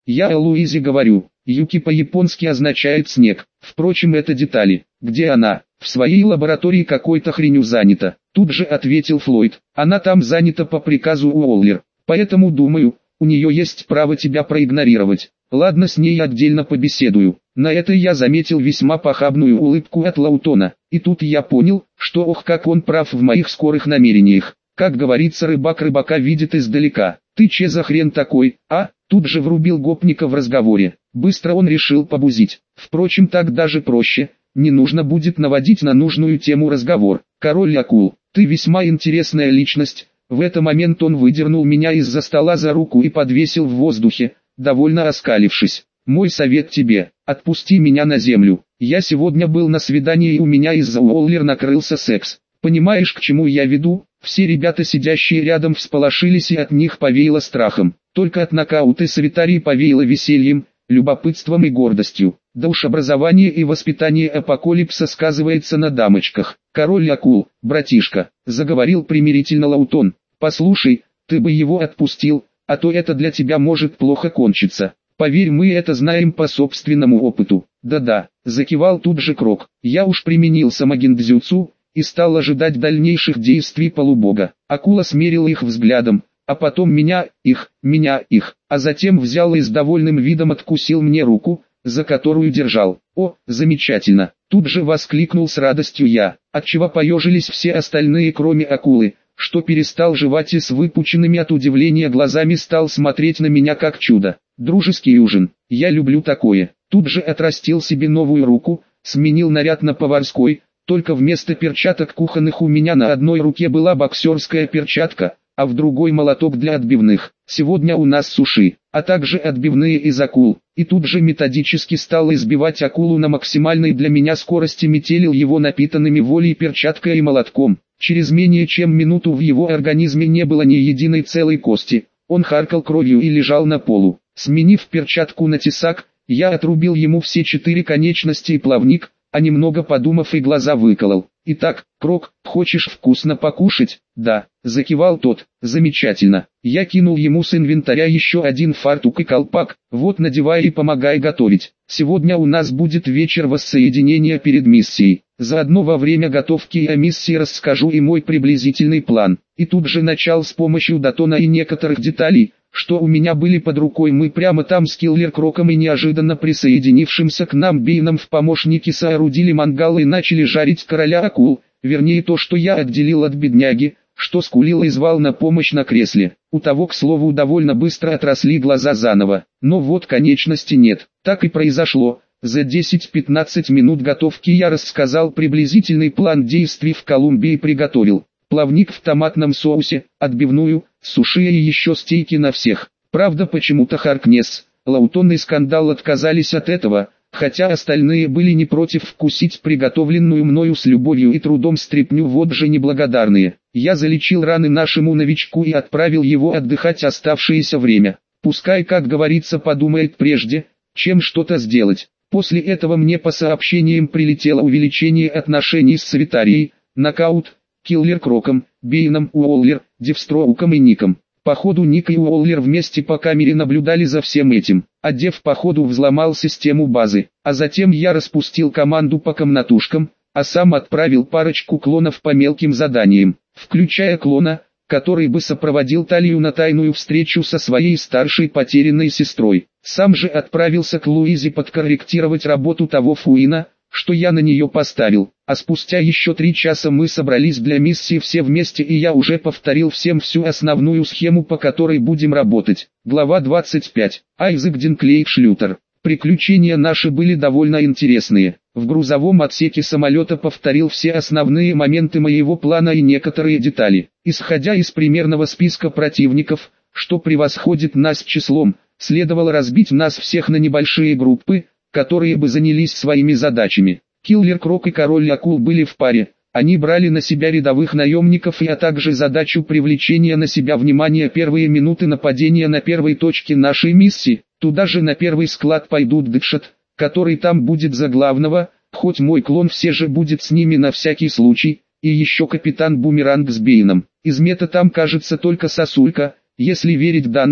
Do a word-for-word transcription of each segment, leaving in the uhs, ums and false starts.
Я Луизе говорю, Юки по-японски означает снег. Впрочем, это детали. Где она? В своей лаборатории какой-то хренью занята. Тут же ответил Флойд. Она там занята по приказу Уоллер. Поэтому думаю, у нее есть право тебя проигнорировать. Ладно, с ней отдельно побеседую. На это я заметил весьма похабную улыбку от Лаутона. И тут я понял, что ох как он прав в моих скорых намерениях. Как говорится, рыбак рыбака видит издалека. Ты че за хрен такой, а? Тут же врубил гопника в разговоре. Быстро он решил побузить. Впрочем, так даже проще. Не нужно будет наводить на нужную тему разговор. Король акул, ты весьма интересная личность. В этот момент он выдернул меня из-за стола за руку и подвесил в воздухе, довольно оскалившись. Мой совет тебе, отпусти меня на землю. Я сегодня был на свидании и у меня из-за Уоллер накрылся секс. Понимаешь, к чему я веду? Все ребята, сидящие рядом, всполошились и от них повеяло страхом. Только от нокаута Савитарии повеяло весельем, любопытством и гордостью. Да уж образование и воспитание апокалипса сказывается на дамочках. Король акул, братишка, заговорил примирительно Лаутон. Послушай, ты бы его отпустил, а то это для тебя может плохо кончиться. Поверь, мы это знаем по собственному опыту. Да-да, закивал тут же Крок. Я уж применил самогиндзюцу и стал ожидать дальнейших действий полубога. Акула смерила их взглядом, а потом меня, их, меня, их, а затем взял и с довольным видом откусил мне руку, за которую держал. О, замечательно! Тут же воскликнул с радостью я, отчего поежились все остальные, кроме акулы, что перестал жевать и с выпученными от удивления глазами стал смотреть на меня как чудо. Дружеский ужин, я люблю такое. Тут же отрастил себе новую руку, сменил наряд на поварской, только вместо перчаток кухонных у меня на одной руке была боксерская перчатка, а в другой молоток для отбивных. Сегодня у нас суши, а также отбивные из акул. И тут же методически стал избивать акулу на максимальной для меня скорости, метелил его напитанными волей перчаткой и молотком. Через менее чем минуту в его организме не было ни единой целой кости. Он харкал кровью и лежал на полу. Сменив перчатку на тесак, я отрубил ему все четыре конечности и плавник, а немного подумав и глаза выколол. «Итак, Крок, хочешь вкусно покушать?» «Да», — закивал тот. «Замечательно». Я кинул ему с инвентаря еще один фартук и колпак. «Вот, надевай и помогай готовить. Сегодня у нас будет вечер воссоединения перед миссией. Заодно во время готовки я миссии расскажу и мой приблизительный план». И тут же начал с помощью датона и некоторых деталей, что у меня были под рукой, мы прямо там с Киллер Кроком и неожиданно присоединившимся к нам Бейном в помощники соорудили мангал и начали жарить короля акул, вернее то, что я отделил от бедняги, что скулил и звал на помощь на кресле. У того, к слову, довольно быстро отросли глаза заново, но вот конечности нет. Так и произошло. За десять-пятнадцать минут готовки я рассказал приблизительный план действий в Колумбии и приготовил плавник в томатном соусе, отбивную, суши и еще стейки на всех. Правда, почему-то Харкнесс, Лаутон и Скандал отказались от этого, хотя остальные были не против вкусить приготовленную мною с любовью и трудом стряпню, вот же неблагодарные. Я залечил раны нашему новичку и отправил его отдыхать оставшееся время. Пускай, как говорится, подумает прежде, чем что-то сделать. После этого мне по сообщениям прилетело увеличение отношений с Савитарией, нокаут, Киллер Кроком, Бейном, Уоллер, Девстроуком и Ником. Походу Ник и Уоллер вместе по камере наблюдали за всем этим, а Дев походу взломал систему базы, а затем я распустил команду по комнатушкам, а сам отправил парочку клонов по мелким заданиям, включая клона, который бы сопроводил Талию на тайную встречу со своей старшей потерянной сестрой. Сам же отправился к Луизе подкорректировать работу того Фуина, что я на нее поставил, а спустя еще три часа мы собрались для миссии все вместе и я уже повторил всем всю основную схему, по которой будем работать. Глава двадцать пять. Айзек Динклейв Шлютер. Приключения наши были довольно интересные. В грузовом отсеке самолета повторил все основные моменты моего плана и некоторые детали. Исходя из примерного списка противников, что превосходит нас числом, следовало разбить нас всех на небольшие группы, которые бы занялись своими задачами. Киллер Крок и Король Акул были в паре, они брали на себя рядовых наемников и а также задачу привлечения на себя внимания первые минуты нападения на первой точке нашей миссии. Туда же на первый склад пойдут Дэдшот, который там будет за главного, хоть мой клон все же будет с ними на всякий случай, и еще капитан Бумеранг с Бейном. Из мета там кажется только сосулька, если верить данным,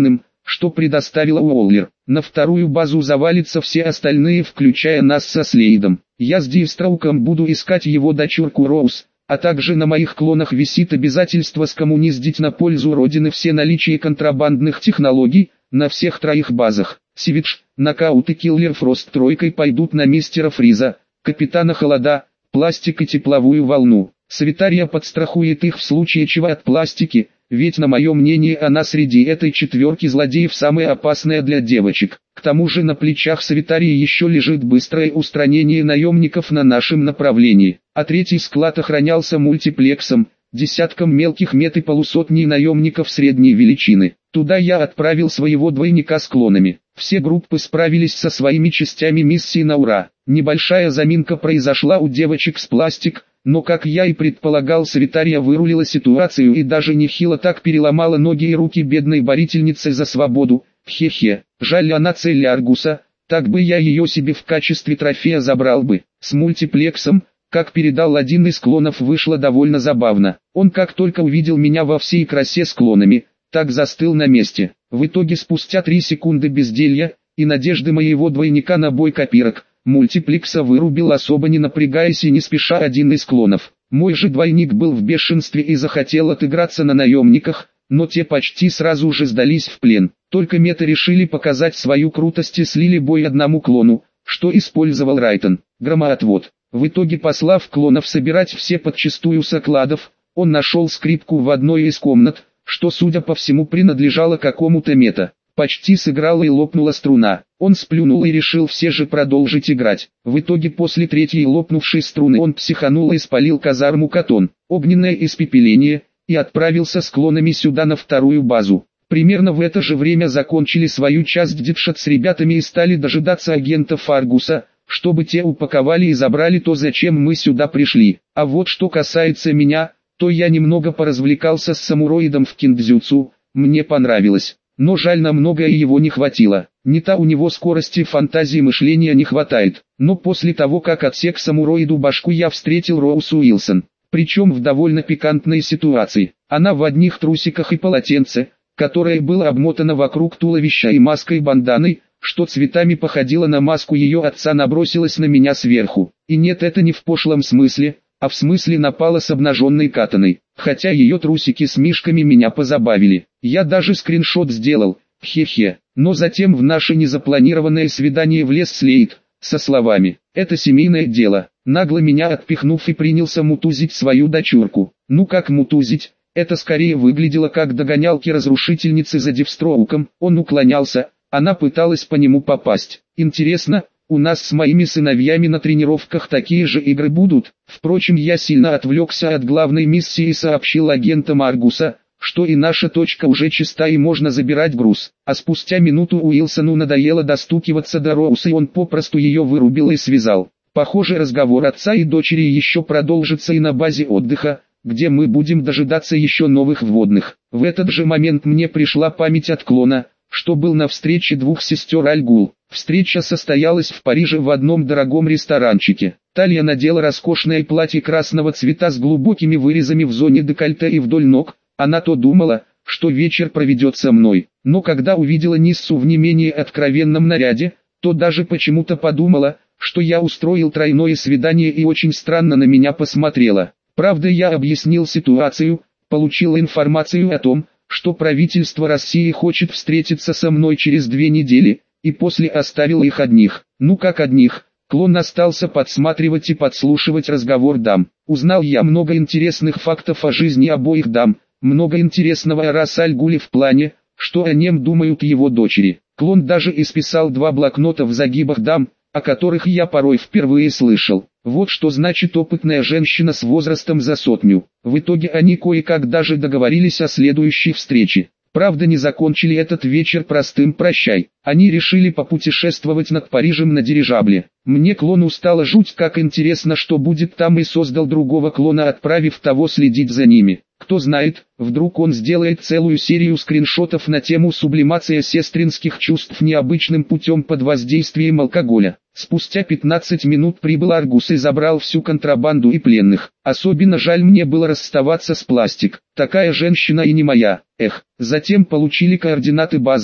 что предоставила Уоллер. На вторую базу завалятся все остальные, включая нас со Слейдом. Я с Дивстрауком буду искать его дочурку Роуз, а также на моих клонах висит обязательство скоммуниздить на пользу Родины все наличие контрабандных технологий, на всех троих базах. Сивидж, Нокаут и Киллер Фрост тройкой пойдут на мистера Фриза, Капитана Холода, Пластик и Тепловую Волну. Савитария подстрахует их в случае чего от Пластики, ведь на мое мнение она среди этой четверки злодеев самая опасная для девочек. К тому же на плечах Савитарии еще лежит быстрое устранение наемников на нашем направлении, а третий склад охранялся мультиплексом, десятком мелких мет и полусотней наемников средней величины. Туда я отправил своего двойника с клонами. Все группы справились со своими частями миссии на ура. Небольшая заминка произошла у девочек с Пластик, но, как я и предполагал, Савитария вырулила ситуацию и даже нехило так переломала ноги и руки бедной борительницы за свободу. Хе-хе, жаль, она цель Аргуса, так бы я ее себе в качестве трофея забрал бы. С мультиплексом, как передал один из клонов, вышло довольно забавно. Он как только увидел меня во всей красе с клонами, так застыл на месте. В итоге спустя три секунды безделья и надежды моего двойника на бой копирок, мультиплекса вырубил, особо не напрягаясь и не спеша, один из клонов. Мой же двойник был в бешенстве и захотел отыграться на наемниках, но те почти сразу же сдались в плен. Только меты решили показать свою крутость и слили бой одному клону, что использовал Райтон. Громоотвод. В итоге, послав клонов собирать все подчистую с окладов, он нашел скрипку в одной из комнат, что, судя по всему, принадлежало какому-то мета. Почти сыграла и лопнула струна. Он сплюнул и решил все же продолжить играть. В итоге, после третьей лопнувшей струны, он психанул и спалил казарму Катон, огненное испепеление, и отправился с клонами сюда на вторую базу. Примерно в это же время закончили свою часть Дедшат с ребятами и стали дожидаться агентов Аргуса, чтобы те упаковали и забрали то, зачем мы сюда пришли. А вот что касается меня, то я немного поразвлекался с самуроидом в киндзюцу, мне понравилось. Но жаль, на многое его не хватило. Не та у него скорости фантазии мышления не хватает. Но после того, как отсек самуроиду башку, я встретил Роуз Уилсон. Причем в довольно пикантной ситуации. Она в одних трусиках и полотенце, которое было обмотано вокруг туловища, и маской-банданой, что цветами походило на маску ее отца, набросилась на меня сверху. И нет, это не в пошлом смысле, а в смысле напала с обнаженной катаной. Хотя ее трусики с мишками меня позабавили. Я даже скриншот сделал, хе-хе. Но затем в наше незапланированное свидание влез Слейд, со словами: «Это семейное дело», нагло меня отпихнув и принялся мутузить свою дочурку. Ну как мутузить? Это скорее выглядело как догонялки разрушительницы за Дивстроуком. Он уклонялся, она пыталась по нему попасть. Интересно, у нас с моими сыновьями на тренировках такие же игры будут? Впрочем, я сильно отвлекся от главной миссии и сообщил агентам Аргуса, что и наша точка уже чиста и можно забирать груз. А спустя минуту Уилсону надоело достукиваться до Роуз, и он попросту ее вырубил и связал. Похоже, разговор отца и дочери еще продолжится и на базе отдыха, где мы будем дожидаться еще новых вводных. В этот же момент мне пришла память от клона, что был на встрече двух сестер Аль-Гул. Встреча состоялась в Париже в одном дорогом ресторанчике. Талия надела роскошное платье красного цвета с глубокими вырезами в зоне декольте и вдоль ног. Она то думала, что вечер проведет со мной, но когда увидела Ниссу в не менее откровенном наряде, то даже почему-то подумала, что я устроил тройное свидание, и очень странно на меня посмотрела. Правда, я объяснил ситуацию, получил информацию о том, что правительство России хочет встретиться со мной через две недели, и после оставил их одних. Ну как одних? Клон остался подсматривать и подслушивать разговор дам. Узнал я много интересных фактов о жизни обоих дам, много интересного о Рас Аль-Гуле в плане, что о нем думают его дочери. Клон даже исписал два блокнота в загибах дам, о которых я порой впервые слышал. Вот что значит опытная женщина с возрастом за сотню. В итоге они кое-как даже договорились о следующей встрече. Правда, не закончили этот вечер простым «прощай». Они решили попутешествовать над Парижем на дирижабле. Мне, клону, стало жуть как интересно, что будет там, и создал другого клона, отправив того следить за ними. Кто знает, вдруг он сделает целую серию скриншотов на тему сублимация сестринских чувств необычным путем под воздействием алкоголя. Спустя пятнадцать минут прибыл Аргус и забрал всю контрабанду и пленных. Особенно жаль мне было расставаться с Пластик. Такая женщина и не моя. Эх, затем получили координаты базы,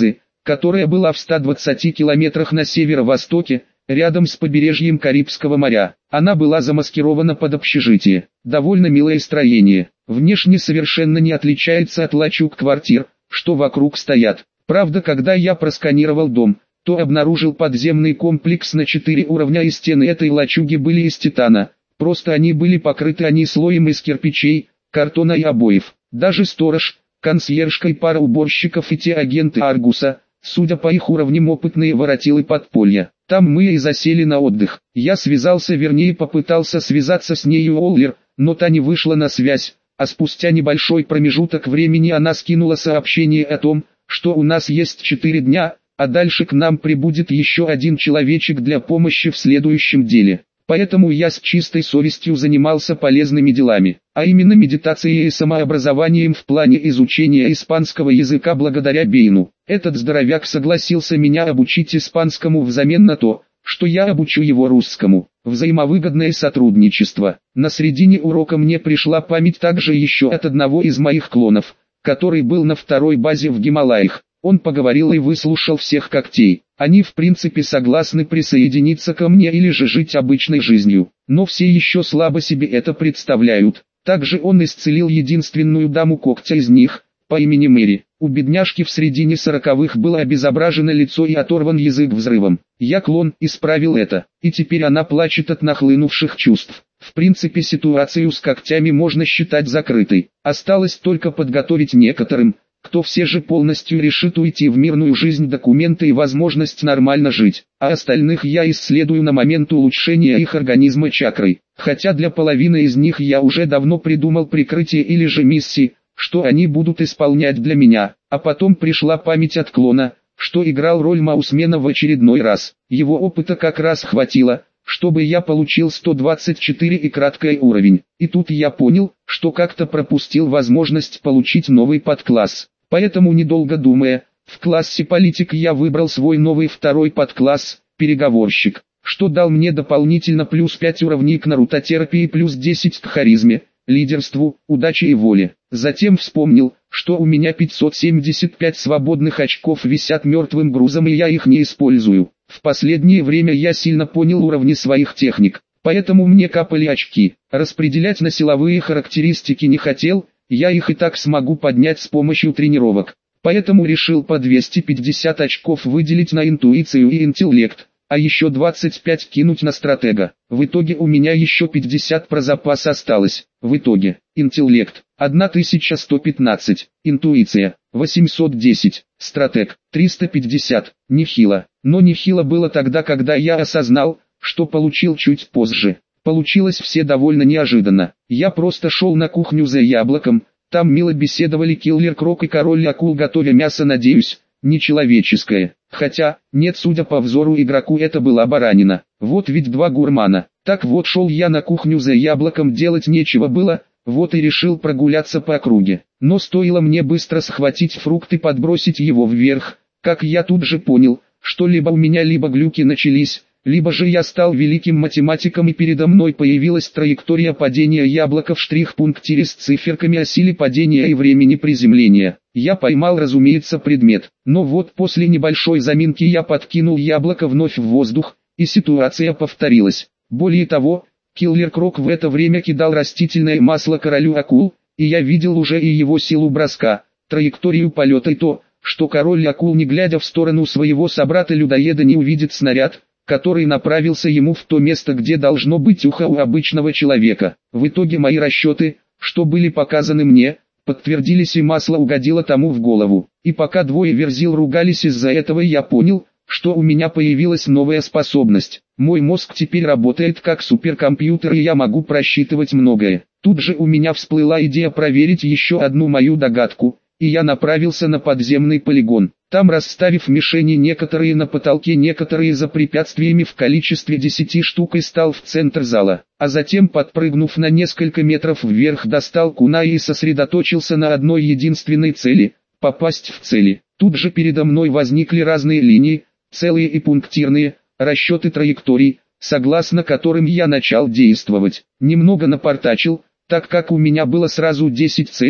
которая была в ста двадцати километрах на северо-востоке, рядом с побережьем Карибского моря. Она была замаскирована под общежитие. Довольно милое строение. Внешне совершенно не отличается от лачуг квартир, что вокруг стоят. Правда, когда я просканировал дом, то обнаружил подземный комплекс на четыре уровня, и стены этой лачуги были из титана. Просто они были покрыты они слоем из кирпичей, картона и обоев. Даже сторож, консьержка и пара уборщиков и те агенты Аргуса, судя по их уровням, опытные воротилы подполья. Там мы и засели на отдых. Я связался, вернее попытался связаться с нею Оллер, но та не вышла на связь, а спустя небольшой промежуток времени она скинула сообщение о том, что у нас есть четыре дня, а дальше к нам прибудет еще один человечек для помощи в следующем деле. Поэтому я с чистой совестью занимался полезными делами, а именно медитацией и самообразованием в плане изучения испанского языка благодаря Бейну. Этот здоровяк согласился меня обучить испанскому взамен на то, что я обучу его русскому. Взаимовыгодное сотрудничество. На середине урока мне пришла память также еще от одного из моих клонов, который был на второй базе в Гималаях. Он поговорил и выслушал всех когтей. Они в принципе согласны присоединиться ко мне или же жить обычной жизнью, но все еще слабо себе это представляют. Также он исцелил единственную даму когтя из них, по имени Мэри. У бедняжки в середине сороковых было обезображено лицо и оторван язык взрывом. Я, клон, исправил это, и теперь она плачет от нахлынувших чувств. В принципе, ситуацию с когтями можно считать закрытой. Осталось только подготовить некоторым, кто все же полностью решит уйти в мирную жизнь, документы и возможность нормально жить, а остальных я исследую на момент улучшения их организма чакрой. Хотя для половины из них я уже давно придумал прикрытие или же миссии, что они будут исполнять для меня. А потом пришла память от клона, что играл роль маусмена в очередной раз. Его опыта как раз хватило, чтобы я получил сто двадцать четыре и краткий уровень. И тут я понял, что как-то пропустил возможность получить новый подкласс. Поэтому, недолго думая, в классе политик я выбрал свой новый второй подкласс, переговорщик, что дал мне дополнительно плюс пять уровней к нарутотерапии, плюс десять к харизме, лидерству, удаче и воле. Затем вспомнил, что у меня пятьсот семьдесят пять свободных очков висят мертвым грузом, и я их не использую. В последнее время я сильно понял уровни своих техник, поэтому мне капали очки. Распределять на силовые характеристики не хотел, я их и так смогу поднять с помощью тренировок. Поэтому решил по двести пятьдесят очков выделить на интуицию и интеллект, а еще двадцать пять кинуть на стратега. В итоге у меня еще пятьдесят про запас осталось. В итоге, интеллект тысяча сто пятнадцать, интуиция восемьсот десять, стратег триста пятьдесят, нехило. Но нехило было тогда, когда я осознал, что получил чуть позже. Получилось все довольно неожиданно. Я просто шел на кухню за яблоком, там мило беседовали Киллер Крок и Король Акул, готовя мясо, надеюсь, нечеловеческое. Хотя, нет, судя по взору игроку, это была баранина. Вот ведь два гурмана. Так вот, шел я на кухню за яблоком, делать нечего было, вот и решил прогуляться по округе. Но стоило мне быстро схватить фрукт и подбросить его вверх, как я тут же понял, что либо у меня либо глюки начались, либо же я стал великим математиком и передо мной появилась траектория падения яблока в штрих-пунктире с циферками о силе падения и времени приземления. Я поймал, разумеется, предмет, но вот после небольшой заминки я подкинул яблоко вновь в воздух, и ситуация повторилась. Более того, Киллер Крок в это время кидал растительное масло Королю Акул, и я видел уже и его силу броска, траекторию полета и то, что Король Акул, не глядя в сторону своего собрата-людоеда, не увидит снаряд, который направился ему в то место, где должно быть ухо у обычного человека. В итоге мои расчеты, что были показаны мне, подтвердились, и масло угодило тому в голову. И пока двое верзил ругались из-за этого, я понял, что у меня появилась новая способность. Мой мозг теперь работает как суперкомпьютер, и я могу просчитывать многое. Тут же у меня всплыла идея проверить еще одну мою догадку, и я направился на подземный полигон. Там, расставив мишени, некоторые на потолке, некоторые за препятствиями в количестве десяти штук, и стал в центр зала. А затем, подпрыгнув на несколько метров вверх, достал кунай и сосредоточился на одной единственной цели – попасть в цели. Тут же передо мной возникли разные линии, целые и пунктирные, расчеты траекторий, согласно которым я начал действовать. Немного напортачил, так как у меня было сразу десять целей,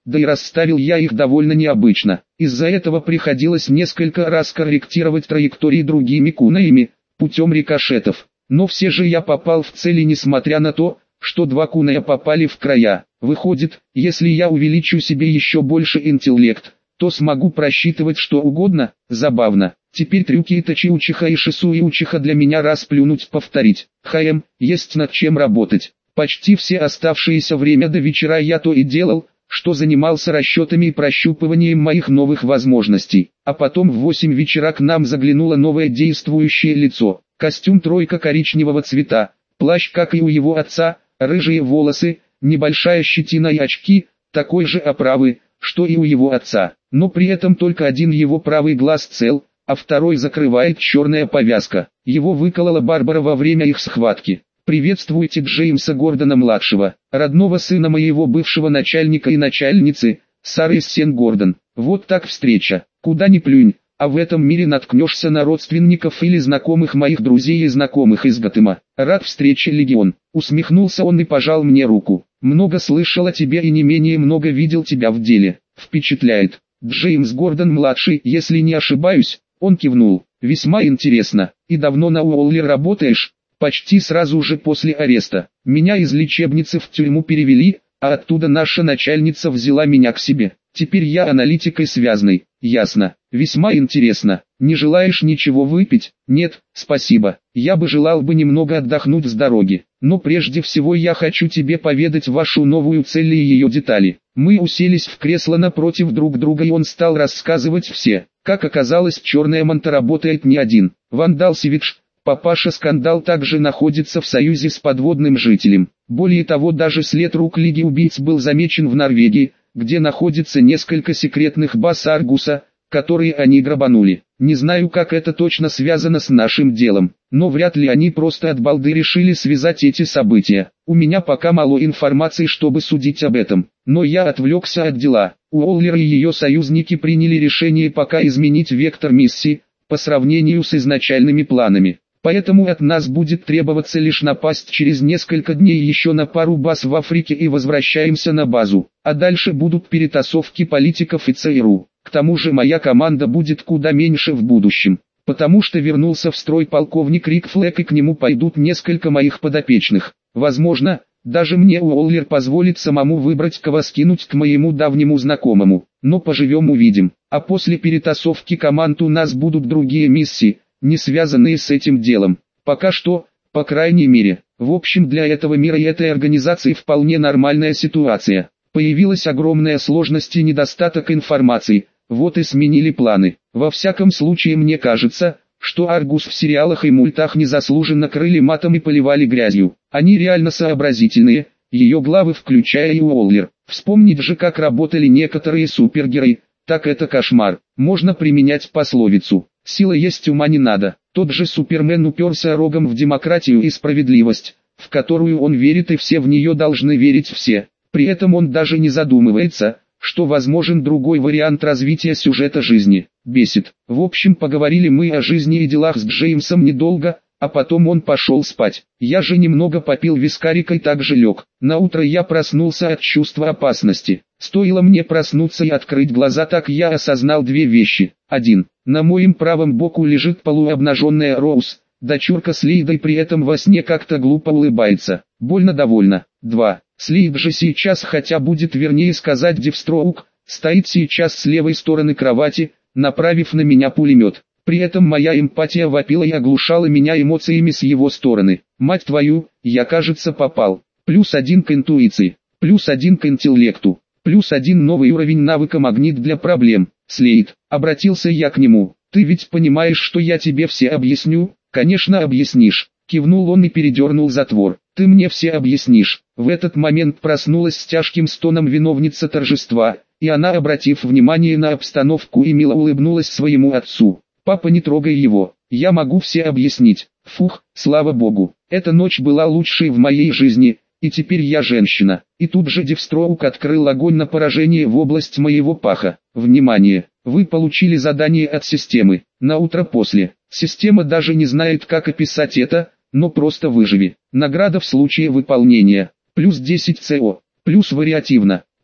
да и расставил я их довольно необычно. Из-за этого приходилось несколько раз корректировать траектории другими кунаями, путем рикошетов. Но все же я попал в цель, и несмотря на то, что два куная попали в края. Выходит, если я увеличу себе еще больше интеллект, то смогу просчитывать что угодно. Забавно. Теперь трюки Итачи Учиха и Шисуи Учиха для меня расплюнуть повторить. ХМ, есть над чем работать. Почти все оставшееся время до вечера я то и делал, что занимался расчетами и прощупыванием моих новых возможностей. А потом в восемь вечера к нам заглянуло новое действующее лицо. Костюм тройка коричневого цвета, плащ как и у его отца, рыжие волосы, небольшая щетина и очки, такой же оправы, что и у его отца. Но при этом только один его правый глаз цел, а второй закрывает черная повязка. Его выколола Барбара во время их схватки. «Приветствуйте Джеймса Гордона-младшего, родного сына моего бывшего начальника и начальницы, Сары Сен-Гордон. Вот так встреча, куда ни плюнь, а в этом мире наткнешься на родственников или знакомых моих друзей и знакомых из Готэма. Рад встрече, Легион». Усмехнулся он и пожал мне руку. «Много слышал о тебе и не менее много видел тебя в деле. Впечатляет. Джеймс Гордон-младший, если не ошибаюсь». Он кивнул. «Весьма интересно. И давно на Уолли работаешь?» «Почти сразу же после ареста. Меня из лечебницы в тюрьму перевели, а оттуда наша начальница взяла меня к себе. Теперь я аналитикой связной». «Ясно. Весьма интересно. Не желаешь ничего выпить?» «Нет, спасибо. Я бы желал бы немного отдохнуть с дороги. Но прежде всего я хочу тебе поведать вашу новую цель и ее детали». Мы уселись в кресло напротив друг друга, и он стал рассказывать все. Как оказалось, черная манта работает не один. Вандал Сивидж, папаша Скандал, также находится в союзе с подводным жителем. Более того, даже след рук Лиги убийц был замечен в Норвегии, где находится несколько секретных баз Аргуса, которые они грабанули. Не знаю, как это точно связано с нашим делом, но вряд ли они просто от балды решили связать эти события. У меня пока мало информации, чтобы судить об этом, но я отвлекся от дела. Уоллер и ее союзники приняли решение пока изменить вектор миссии, по сравнению с изначальными планами. Поэтому от нас будет требоваться лишь напасть через несколько дней еще на пару баз в Африке и возвращаемся на базу. А дальше будут перетасовки политиков и ЦРУ. К тому же моя команда будет куда меньше в будущем, потому что вернулся в строй полковник Рик Флэк, и к нему пойдут несколько моих подопечных. Возможно, даже мне Уоллер позволит самому выбрать, кого скинуть к моему давнему знакомому. Но поживем увидим. А после перетасовки команд у нас будут другие миссии, не связанные с этим делом. Пока что, по крайней мере. В общем, для этого мира и этой организации вполне нормальная ситуация. Появилась огромная сложность и недостаток информации, вот и сменили планы. Во всяком случае, мне кажется, что Аргус в сериалах и мультах незаслуженно крыли матом и поливали грязью. Они реально сообразительные, ее главы включая и Уоллер. Вспомнить же, как работали некоторые супергерои, так это кошмар. Можно применять пословицу: «Сила есть, ума не надо». Тот же Супермен уперся рогом в демократию и справедливость, в которую он верит, и все в нее должны верить все. При этом он даже не задумывается, что возможен другой вариант развития сюжета жизни. Бесит. В общем, поговорили мы о жизни и делах с Джеймсом недолго, а потом он пошел спать. Я же немного попил вискарика и также лег. Наутро я проснулся от чувства опасности. Стоило мне проснуться и открыть глаза, так я осознал две вещи. Один. На моем правом боку лежит полуобнаженная Роуз, дочурка Слейда, и при этом во сне как-то глупо улыбается. Больно довольна. Два. Слейд же сейчас, хотя будет вернее сказать Девстроук, стоит сейчас с левой стороны кровати, направив на меня пулемет. При этом моя эмпатия вопила и оглушала меня эмоциями с его стороны. Мать твою, я, кажется, попал. Плюс один к интуиции, плюс один к интеллекту, плюс один новый уровень навыка магнит для проблем. Слейд, обратился я к нему, ты ведь понимаешь, что я тебе все объясню? Конечно, объяснишь. Кивнул он и передернул затвор. Ты мне все объяснишь. В этот момент проснулась с тяжким стоном виновница торжества, и она, обратив внимание на обстановку, и мило улыбнулась своему отцу. Папа, не трогай его, я могу все объяснить. Фух, слава богу, эта ночь была лучшей в моей жизни, и теперь я женщина. И тут же Девстроук открыл огонь на поражение в область моего паха. Внимание, вы получили задание от системы. На утро после. Система даже не знает, как описать это, но просто выживи. Награда в случае выполнения. Плюс десять ЦО. Плюс вариативно.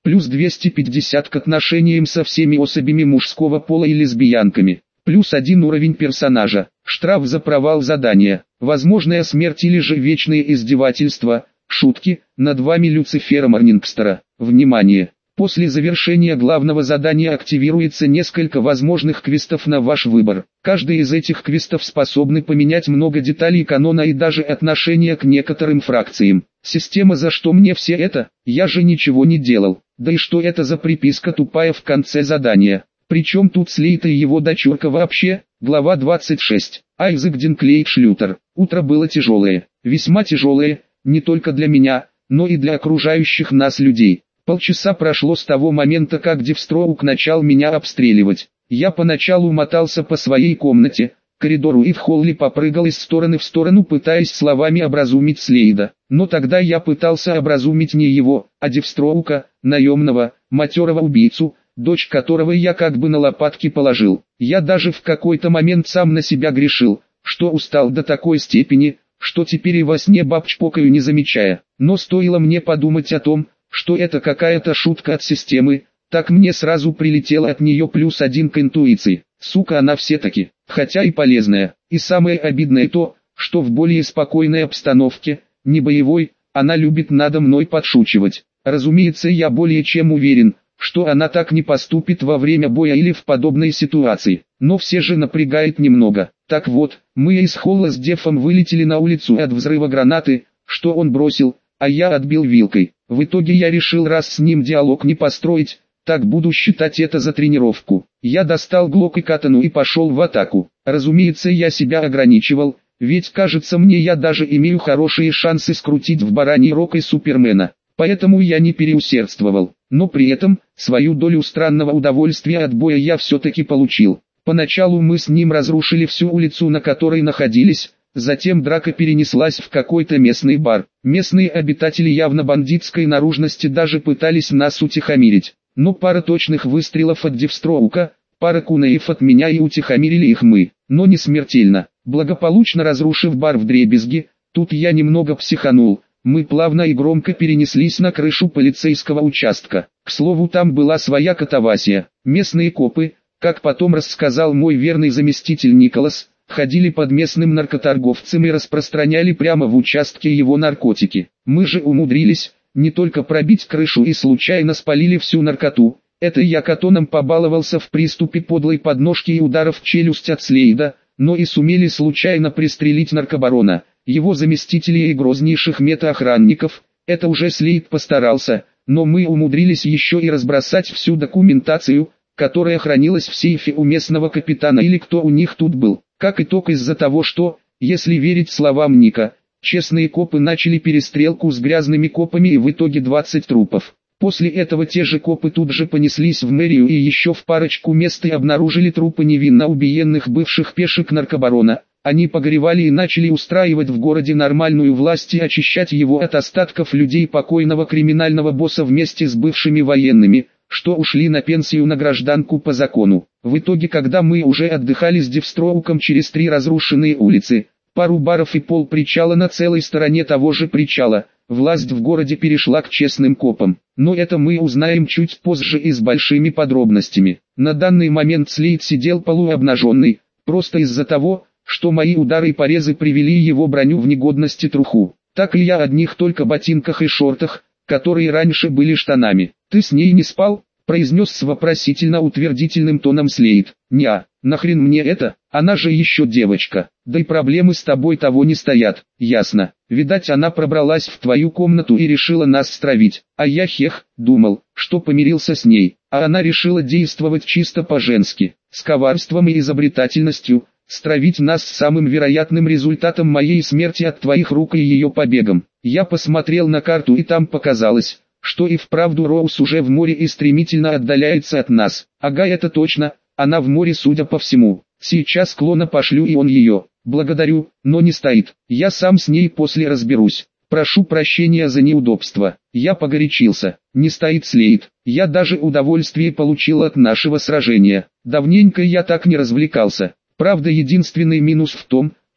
Плюс двести пятьдесят к отношениям со всеми особями мужского пола и лесбиянками. Плюс один уровень персонажа. Штраф за провал задания. Возможная смерть или же вечные издевательства. Шутки. Над вами Люцифера Морнингстера. Внимание! После завершения главного задания активируется несколько возможных квестов на ваш выбор. Каждый из этих квестов способны поменять много деталей канона и даже отношения к некоторым фракциям. Система, за что мне все это? Я же ничего не делал. Да и что это за приписка тупая в конце задания? Причем тут Слейд и его дочурка вообще? Глава двадцать шесть. Айзек Динклейд Шлютер. Утро было тяжелое. Весьма тяжелое, не только для меня, но и для окружающих нас людей. Полчаса прошло с того момента, как Девстроук начал меня обстреливать. Я поначалу мотался по своей комнате, коридору и в холле попрыгал из стороны в сторону, пытаясь словами образумить Слейда. Но тогда я пытался образумить не его, а Девстроука, наемного, матерого убийцу, дочь которого я как бы на лопатки положил. Я даже в какой-то момент сам на себя грешил, что устал до такой степени, что теперь и во сне бабчпокаю не замечая. Но стоило мне подумать о том, что это какая-то шутка от системы, так мне сразу прилетело от нее плюс один к интуиции. Сука она все-таки, хотя и полезная. И самое обидное то, что в более спокойной обстановке, не боевой, она любит надо мной подшучивать. Разумеется, я более чем уверен, что она так не поступит во время боя или в подобной ситуации, но все же напрягает немного. Так вот, мы из холла с Дефом вылетели на улицу от взрыва гранаты, что он бросил, а я отбил вилкой. В итоге я решил, раз с ним диалог не построить, так буду считать это за тренировку. Я достал глок и катану и пошел в атаку. Разумеется, я себя ограничивал, ведь кажется мне, я даже имею хорошие шансы скрутить в бараний рог и Супермена. Поэтому я не переусердствовал, но при этом, свою долю странного удовольствия от боя я все-таки получил. Поначалу мы с ним разрушили всю улицу, на которой находились, затем драка перенеслась в какой-то местный бар. Местные обитатели явно бандитской наружности даже пытались нас утихомирить, но пара точных выстрелов от Девстроука, пара кунаев от меня и утихомирили их мы, но не смертельно. Благополучно разрушив бар вдребезги, тут я немного психанул. Мы плавно и громко перенеслись на крышу полицейского участка. К слову, там была своя катавасия. Местные копы, как потом рассказал мой верный заместитель Николас, ходили под местным наркоторговцем и распространяли прямо в участке его наркотики. Мы же умудрились не только пробить крышу и случайно спалили всю наркоту. Это я катоном побаловался в приступе подлой подножки и ударов в челюсть от Слейда, но и сумели случайно пристрелить наркобарона, его заместителей и грознейших метаохранников. Это уже Слейд постарался, но мы умудрились еще и разбросать всю документацию, которая хранилась в сейфе у местного капитана или кто у них тут был. Как итог, из-за того, что, если верить словам Ника, честные копы начали перестрелку с грязными копами и в итоге двадцать трупов. После этого те же копы тут же понеслись в мэрию и еще в парочку мест и обнаружили трупы невинно убиенных бывших пешек наркобарона. Они погоревали и начали устраивать в городе нормальную власть и очищать его от остатков людей покойного криминального босса вместе с бывшими военными, что ушли на пенсию на гражданку по закону. В итоге, когда мы уже отдыхали с Девстроуком через три разрушенные улицы, пару баров и пол причала на целой стороне того же причала, власть в городе перешла к честным копам. Но это мы узнаем чуть позже и с большими подробностями. На данный момент Слейд сидел полуобнаженный, просто из-за того, что мои удары и порезы привели его броню в негодность и труху. Так и я одних только ботинках и шортах, которые раньше были штанами. «Ты с ней не спал?» — произнес с вопросительно-утвердительным тоном Слейд. «Неа, нахрен мне это? Она же еще девочка. Да и проблемы с тобой того не стоят». «Ясно. Видать, она пробралась в твою комнату и решила нас стравить. А я хех, думал, что помирился с ней. А она решила действовать чисто по-женски, с коварством и изобретательностью, стравить нас с самым вероятным результатом моей смерти от твоих рук и ее побегом». Я посмотрел на карту, и там показалось, что и вправду Роуз уже в море и стремительно отдаляется от нас. Ага, это точно, она в море, судя по всему. Сейчас клона пошлю, и он ее. Благодарю, но не стоит. Я сам с ней после разберусь. Прошу прощения за неудобство. Я погорячился. Не стоит Слейд. Я даже удовольствие получил от нашего сражения. Давненько я так не развлекался. Правда, единственный минус в том,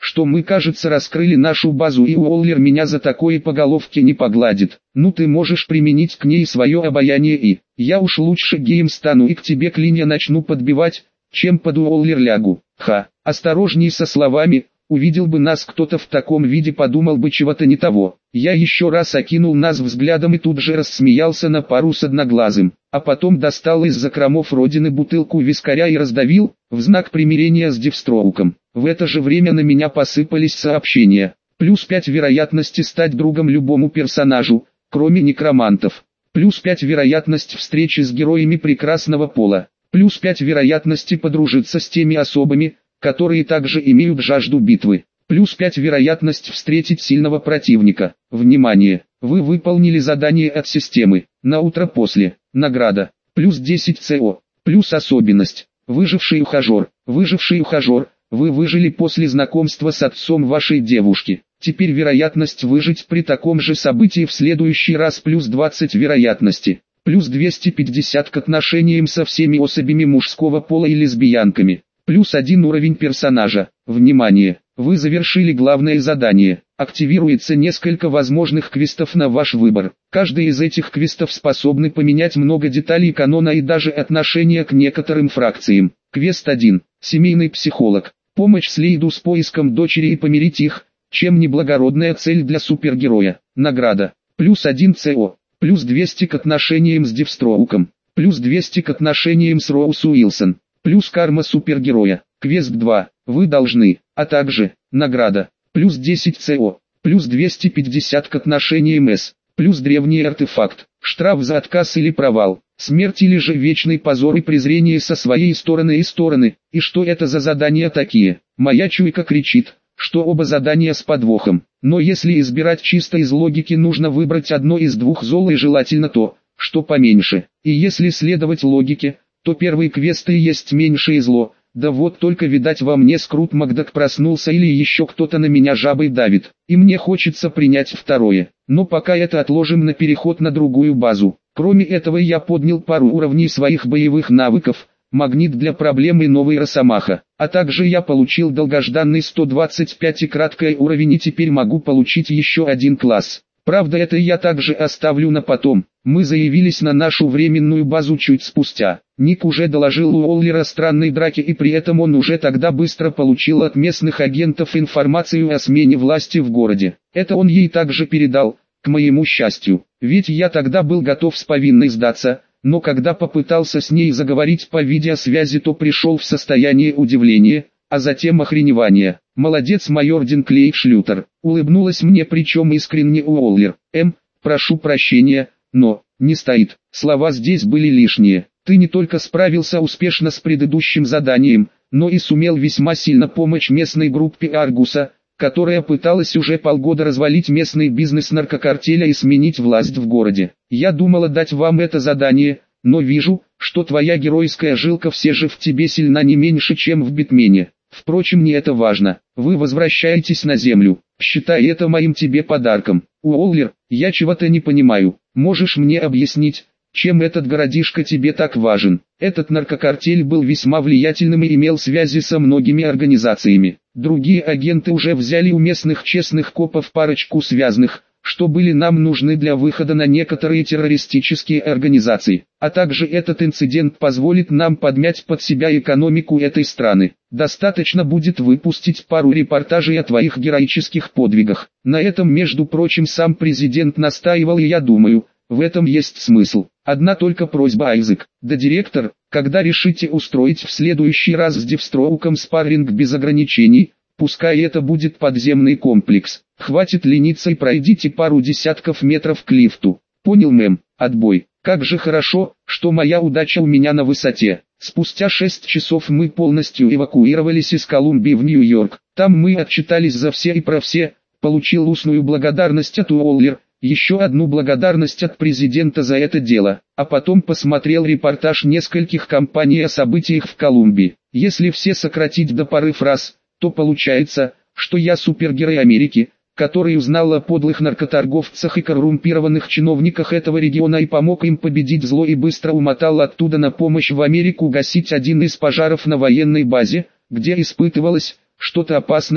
что мы, кажется, раскрыли нашу базу, и Уоллер меня за такое по головке не погладит. Ну ты можешь применить к ней свое обаяние, и я уж лучше геем стану и к тебе клинья начну подбивать, чем под Уоллер лягу. Ха, осторожней со словами. Увидел бы нас кто-то в таком виде, подумал бы чего-то не того. Я еще раз окинул нас взглядом и тут же рассмеялся на пару с Одноглазым, а потом достал из закромов родины бутылку вискаря и раздавил, в знак примирения с Девстроуком. В это же время на меня посыпались сообщения. Плюс пять вероятности стать другом любому персонажу, кроме некромантов. Плюс пять вероятность встречи с героями прекрасного пола. Плюс пять вероятности подружиться с теми особами, которые также имеют жажду битвы. Плюс пять вероятность встретить сильного противника. Внимание! Вы выполнили задание от системы. На утро после. Награда. Плюс десять ЦО. Плюс особенность. Выживший ухажер. Выживший ухажер. Вы выжили после знакомства с отцом вашей девушки. Теперь вероятность выжить при таком же событии в следующий раз плюс двадцать вероятности. Плюс двести пятьдесят к отношениям со всеми особями мужского пола и лесбиянками. Плюс один уровень персонажа. Внимание! Вы завершили главное задание. Активируется несколько возможных квестов на ваш выбор. Каждый из этих квестов способны поменять много деталей канона и даже отношения к некоторым фракциям. Квест один. Семейный психолог. Помощь Слейду с поиском дочери и помирить их, чем неблагородная цель для супергероя. Награда. Плюс один ЦО. Плюс двести к отношениям с Девстроуком. Плюс двести к отношениям с Роуз Уилсон. Плюс карма супергероя. Квест два. Вы должны, а также, награда. Плюс десять ЦО. Плюс двести пятьдесят к отношениям С. Плюс древний артефакт. Штраф за отказ или провал. Смерть или же вечный позор и презрение со своей стороны и стороны. И что это за задания такие? Моя чуйка кричит, что оба задания с подвохом. Но если избирать чисто из логики, нужно выбрать одно из двух зол и желательно то, что поменьше. И если следовать логике, то первый квест и есть меньшее зло. Да вот только видать во мне Скрут Макдак проснулся или еще кто-то на меня жабой давит. И мне хочется принять второе. Но пока это отложим на переход на другую базу. Кроме этого я поднял пару уровней своих боевых навыков. Магнит для проблем и новый Росомаха. А также я получил долгожданный сто двадцать пять и краткий уровень, и теперь могу получить еще один класс. Правда, это я также оставлю на потом. Мы заявились на нашу временную базу чуть спустя. Ник уже доложил Уоллер о странной драке, и при этом он уже тогда быстро получил от местных агентов информацию о смене власти в городе. Это он ей также передал, к моему счастью. Ведь я тогда был готов с повинной сдаться, но когда попытался с ней заговорить по видеосвязи, то пришел в состояние удивления, а затем охреневания. «Молодец, майор Динклей Шлютер», улыбнулась мне причем искренне Уоллер. «Эм, прошу прощения, но, не стоит, слова здесь были лишние. Ты не только справился успешно с предыдущим заданием, но и сумел весьма сильно помочь местной группе Аргуса, которая пыталась уже полгода развалить местный бизнес наркокартеля и сменить власть в городе. Я думала дать вам это задание, но вижу, что твоя геройская жилка все же в тебе сильна не меньше, чем в Битмене. Впрочем, не это важно. Вы возвращаетесь на землю. Считай это моим тебе подарком. Уоллер, я чего-то не понимаю. Можешь мне объяснить, чем этот городишко тебе так важен? Этот наркокартель был весьма влиятельным и имел связи со многими организациями. Другие агенты уже взяли у местных честных копов парочку связанных, что были нам нужны для выхода на некоторые террористические организации. А также этот инцидент позволит нам подмять под себя экономику этой страны. Достаточно будет выпустить пару репортажей о твоих героических подвигах. На этом, между прочим, сам президент настаивал, и я думаю, в этом есть смысл. Одна только просьба, Айзек. Да, директор, когда решите устроить в следующий раз с Девстроуком спарринг без ограничений, пускай это будет подземный комплекс. Хватит лениться и пройдите пару десятков метров к лифту. Понял, мэм? Отбой. Как же хорошо, что моя удача у меня на высоте. Спустя шесть часов мы полностью эвакуировались из Колумбии в Нью-Йорк. Там мы отчитались за все и про все. Получил устную благодарность от Уоллер, еще одну благодарность от президента за это дело, а потом посмотрел репортаж нескольких компаний о событиях в Колумбии. Если все сократить до пары фраз, то получается, что я супергерой Америки, который узнал о подлых наркоторговцах и коррумпированных чиновниках этого региона и помог им победить зло и быстро умотал оттуда на помощь в Америку гасить один из пожаров на военной базе, где испытывалось что-то опасное,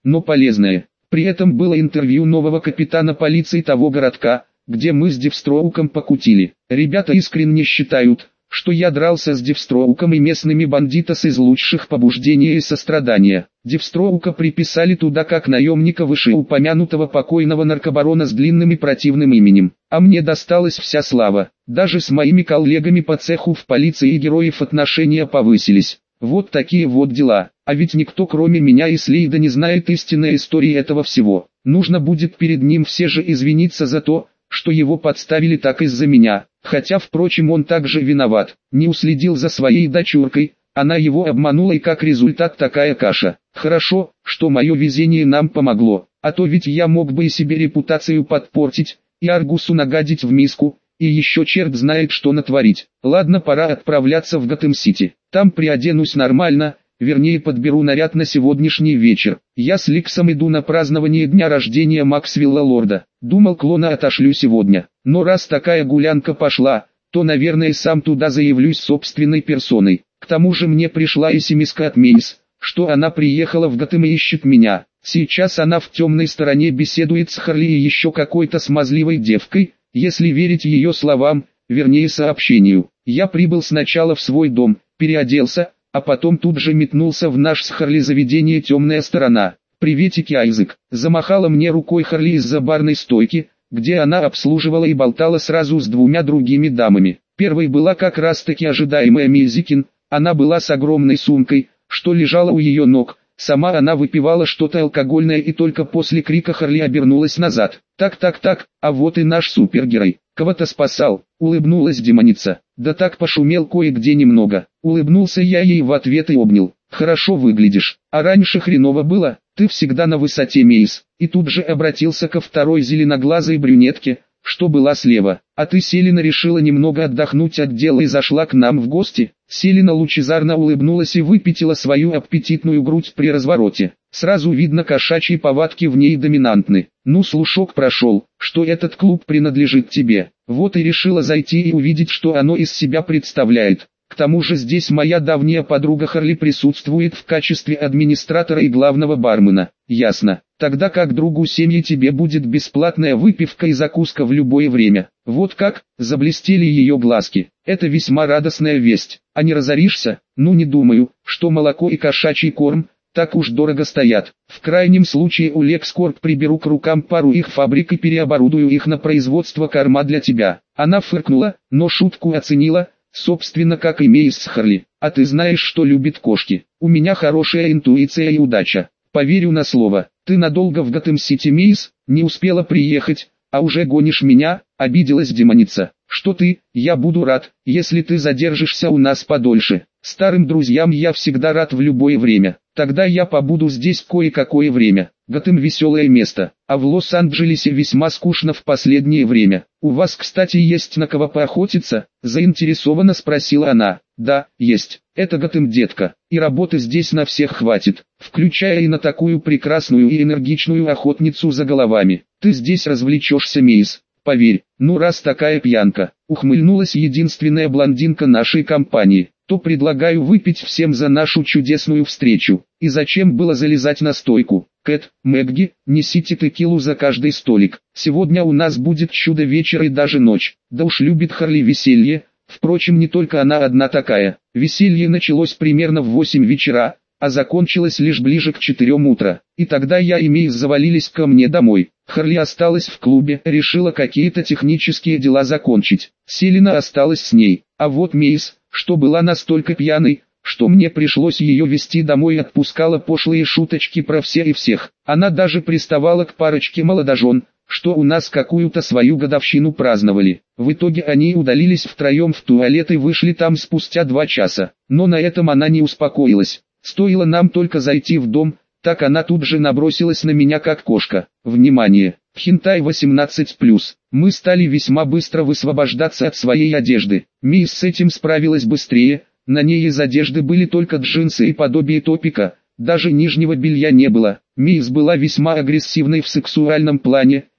но полезное. При этом было интервью нового капитана полиции того городка, где мы с Девстроуком покутили. Ребята искренне считают, что я дрался с Девстроуком и местными бандитос из лучших побуждений и сострадания. Девстроука приписали туда как наемника вышеупомянутого покойного наркобарона с длинным и противным именем. А мне досталась вся слава. Даже с моими коллегами по цеху в полиции и героев отношения повысились. Вот такие вот дела. А ведь никто кроме меня и Слейда не знает истинной истории этого всего. Нужно будет перед ним все же извиниться за то, что его подставили так из-за меня. Хотя, впрочем, он также виноват. Не уследил за своей дочуркой, она его обманула и как результат такая каша. Хорошо, что мое везение нам помогло. А то ведь я мог бы и себе репутацию подпортить, и Аргусу нагадить в миску, и еще черт знает что натворить. Ладно, пора отправляться в Готэм-Сити. Там приоденусь нормально, вернее подберу наряд на сегодняшний вечер. Я с Ликсом иду на празднование дня рождения Максвелла Лорда. Думал, клона отошлю сегодня. Но раз такая гулянка пошла, то наверное сам туда заявлюсь собственной персоной. К тому же мне пришла эсэмэска от Мейс, что она приехала в Готэм и ищет меня. Сейчас она в темной стороне беседует с Харли и еще какой-то смазливой девкой, если верить ее словам, вернее сообщению. Я прибыл сначала в свой дом, переоделся, а потом тут же метнулся в наш с Харли заведение «Темная сторона». «Приветики, Айзек!» Замахала мне рукой Харли из-за барной стойки, где она обслуживала и болтала сразу с двумя другими дамами. Первой была как раз таки ожидаемая Мизикин, она была с огромной сумкой, что лежала у ее ног. Сама она выпивала что-то алкогольное и только после крика Харли обернулась назад. «Так-так-так, а вот и наш супергерой. Кого-то спасал», — улыбнулась демоница. «Да так пошумел кое-где немного». Улыбнулся я ей в ответ и обнял. «Хорошо выглядишь. А раньше хреново было, ты всегда на высоте, Мейс». И тут же обратился ко второй зеленоглазой брюнетке, что была слева. «А ты, Селина, решила немного отдохнуть от дела и зашла к нам в гости?» Селина лучезарно улыбнулась и выпятила свою аппетитную грудь при развороте. Сразу видно, кошачьи повадки в ней доминантны. «Ну, слушок прошел, что этот клуб принадлежит тебе. Вот и решила зайти и увидеть, что оно из себя представляет. К тому же здесь моя давняя подруга Харли присутствует в качестве администратора и главного бармена». «Ясно. Тогда как другу семьи тебе будет бесплатная выпивка и закуска в любое время». «Вот как?» — заблестели ее глазки. «Это весьма радостная весть. А не разоришься?» «Ну, не думаю, что молоко и кошачий корм так уж дорого стоят. В крайнем случае у Лекскорп приберу к рукам пару их фабрик и переоборудую их на производство корма для тебя». Она фыркнула, но шутку оценила, собственно как и Мейс с Харли. «А ты знаешь, что любит кошки. У меня хорошая интуиция и удача. Поверю на слово. Ты надолго в Готэм-Сити, Мейс? Не успела приехать, а уже гонишь меня?» — обиделась демоница. «Что ты? Я буду рад, если ты задержишься у нас подольше. Старым друзьям я всегда рад в любое время. Тогда я побуду здесь кое-какое время. Готэм веселое место, а в Лос-Анджелесе весьма скучно в последнее время. У вас, кстати, есть на кого поохотиться?» — заинтересованно спросила она. «Да, есть. Это Готэм, детка, и работы здесь на всех хватит, включая и на такую прекрасную и энергичную охотницу за головами. Ты здесь развлечешься, Мейс. Поверь, ну раз такая пьянка», — ухмыльнулась единственная блондинка нашей компании, «то предлагаю выпить всем за нашу чудесную встречу. И зачем было залезать на стойку? Кэт, Мэгги, несите текилу за каждый столик. Сегодня у нас будет чудо вечер и даже ночь. Да уж любит Харли веселье. Впрочем, не только она одна такая. Веселье началось примерно в восемь вечера, а закончилось лишь ближе к четырем утра. И тогда я и Мейс завалились ко мне домой. Харли осталась в клубе, решила какие-то технические дела закончить. Селина осталась с ней. А вот Мейс, что была настолько пьяной, что мне пришлось ее везти домой, и отпускала пошлые шуточки про все и всех. Она даже приставала к парочке молодожен, что у нас какую-то свою годовщину праздновали. В итоге они удалились втроем в туалет и вышли там спустя два часа. Но на этом она не успокоилась. Стоило нам только зайти в дом, так она тут же набросилась на меня как кошка. Внимание! Хентай восемнадцать плюс. Мы стали весьма быстро высвобождаться от своей одежды. Мисс с этим справилась быстрее, на ней из одежды были только джинсы и подобие топика, даже нижнего белья не было. Мисс была весьма агрессивной в сексуальном плане,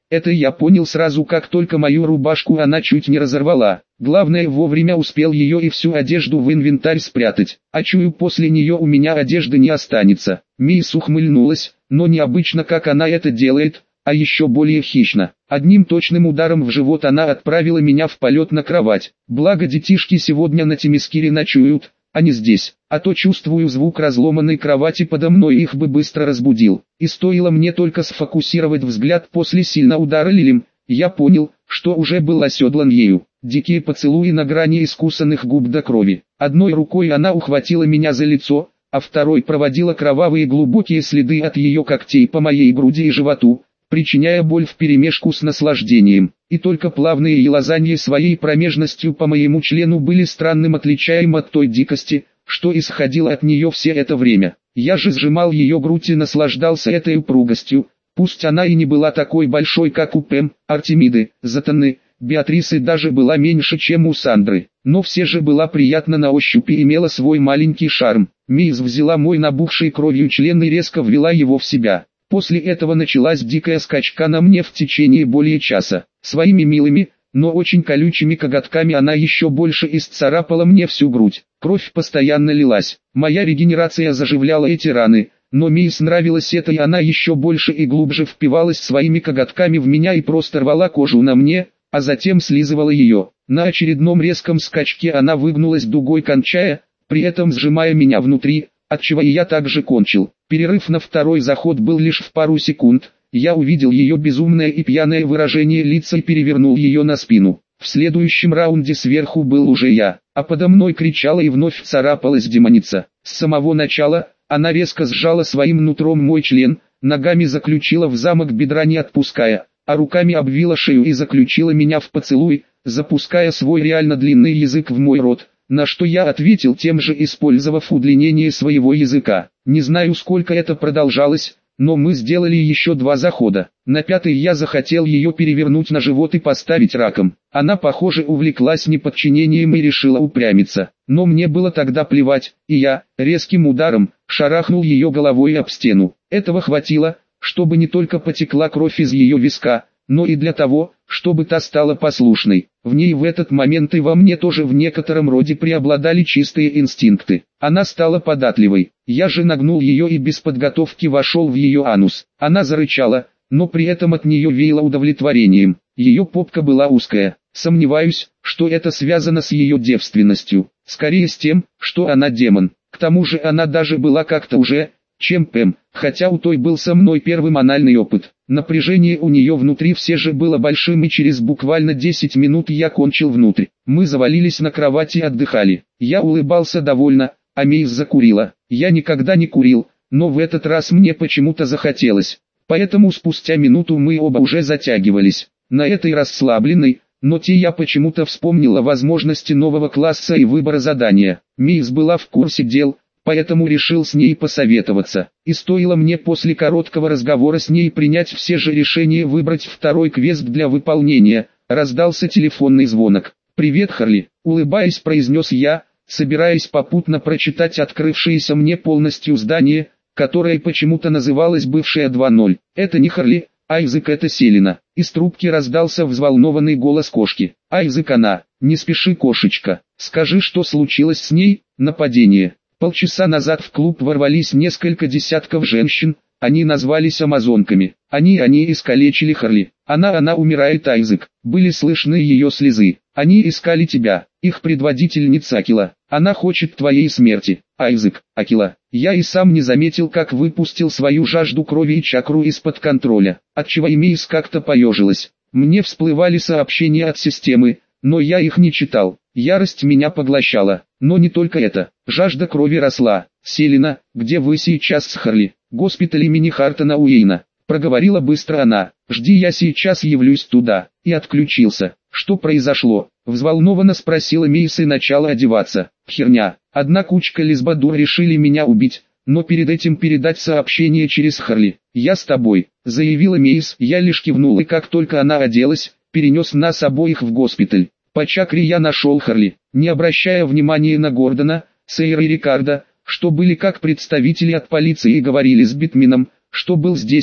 Это я понял сразу, как только мою рубашку она чуть не разорвала. Главное, вовремя успел ее и всю одежду в инвентарь спрятать. А чую, после нее у меня одежды не останется. Мисс ухмыльнулась, но необычно, как она это делает, а еще более хищно. Одним точным ударом в живот она отправила меня в полет на кровать. Благо детишки сегодня на Темескире ночуют, а не здесь. А то чувствую звук разломанной кровати подо мной, их бы быстро разбудил. И стоило мне только сфокусировать взгляд после сильного удара лилем, я понял, что уже был оседлан ею. Дикие поцелуи на грани искусанных губ до крови. Одной рукой она ухватила меня за лицо, а второй проводила кровавые глубокие следы от ее когтей по моей груди и животу, причиняя боль вперемешку с наслаждением. И только плавные елозанья своей промежностью по моему члену были странным отличаем от той дикости, что исходило от нее все это время. Я же сжимал ее грудь и наслаждался этой упругостью, пусть она и не была такой большой, как у Пэм, Артемиды, Затаны, Беатрисы, даже была меньше, чем у Сандры, но все же была приятна на ощупь и имела свой маленький шарм. Мисс взяла мой набухший кровью член и резко ввела его в себя. После этого началась дикая скачка на мне в течение более часа. Своими милыми, но очень колючими коготками она еще больше исцарапала мне всю грудь. Кровь постоянно лилась. Моя регенерация заживляла эти раны, но мисс нравилось это, и она еще больше и глубже впивалась своими коготками в меня и просто рвала кожу на мне, а затем слизывала ее. На очередном резком скачке она выгнулась дугой, кончая, при этом сжимая меня внутри, отчего и я также кончил. Перерыв на второй заход был лишь в пару секунд. Я увидел ее безумное и пьяное выражение лица и перевернул ее на спину. В следующем раунде сверху был уже я, а подо мной кричала и вновь царапалась демоница. С самого начала она резко сжала своим нутром мой член, ногами заключила в замок бедра не отпуская, а руками обвила шею и заключила меня в поцелуй, запуская свой реально длинный язык в мой рот, на что я ответил тем же, использовав удлинение своего языка. Не знаю, сколько это продолжалось, но мы сделали еще два захода. На пятый я захотел ее перевернуть на живот и поставить раком. Она, похоже, увлеклась неподчинением и решила упрямиться. Но мне было тогда плевать, и я, резким ударом, шарахнул ее головой об стену. Этого хватило, чтобы не только потекла кровь из ее виска, но и для того, чтобы та стала послушной. В ней в этот момент и во мне тоже в некотором роде преобладали чистые инстинкты. Она стала податливой. Я же нагнул ее и без подготовки вошел в ее анус. Она зарычала, но при этом от нее веяло удовлетворением. Ее попка была узкая. Сомневаюсь, что это связано с ее девственностью. Скорее с тем, что она демон. К тому же она даже была как-то уже, чем Пэм, хотя у той был со мной первый анальный опыт. Напряжение у нее внутри все же было большим, и через буквально десять минут я кончил внутрь. Мы завалились на кровати и отдыхали. Я улыбался довольно, а Мисс закурила. Я никогда не курил, но в этот раз мне почему-то захотелось. Поэтому спустя минуту мы оба уже затягивались. На этой расслабленной ноте я почему-то вспомнил о возможности нового класса и выбора задания. Мисс была в курсе дел, поэтому решил с ней посоветоваться. И стоило мне после короткого разговора с ней принять все же решение выбрать второй квест для выполнения, раздался телефонный звонок. «Привет, Харли», — улыбаясь, произнес я, собираясь попутно прочитать открывшееся мне полностью здание, которое почему-то называлось «Бывшая два ноль». «Это не Харли, Айзек, это Селина». Из трубки раздался взволнованный голос кошки. «Айзек, она, не спеши, кошечка, скажи, что случилось с ней?» «Нападение». Полчаса назад в клуб ворвались несколько десятков женщин, они назвались амазонками. Они они искалечили Харли. Она она умирает, Айзек. Были слышны ее слезы. Они искали тебя. Их предводительница Акила. Она хочет твоей смерти. Айзек, Акила. Я и сам не заметил, как выпустил свою жажду крови и чакру из-под контроля, отчего Эмис как-то поежилась. Мне всплывали сообщения от системы, но я их не читал. Ярость меня поглощала, но не только это. Жажда крови росла. «Селина, где вы сейчас с Харли?» «Госпиталь имени Хартона Уэйна», — проговорила быстро она. «Жди, я сейчас явлюсь туда». И отключился. «Что произошло?» — взволнованно спросила Мисс и начала одеваться. «Херня. Одна кучка лесбодур решили меня убить, но перед этим передать сообщение через Харли. Я с тобой», — заявила Мисс. Я лишь кивнул, и как только она оделась, перенес нас обоих в госпиталь. По чакре я нашел Харли, не обращая внимания на Гордона, Сейра и Рикардо, что были как представители от полиции и говорили с Битменом, что был здесь,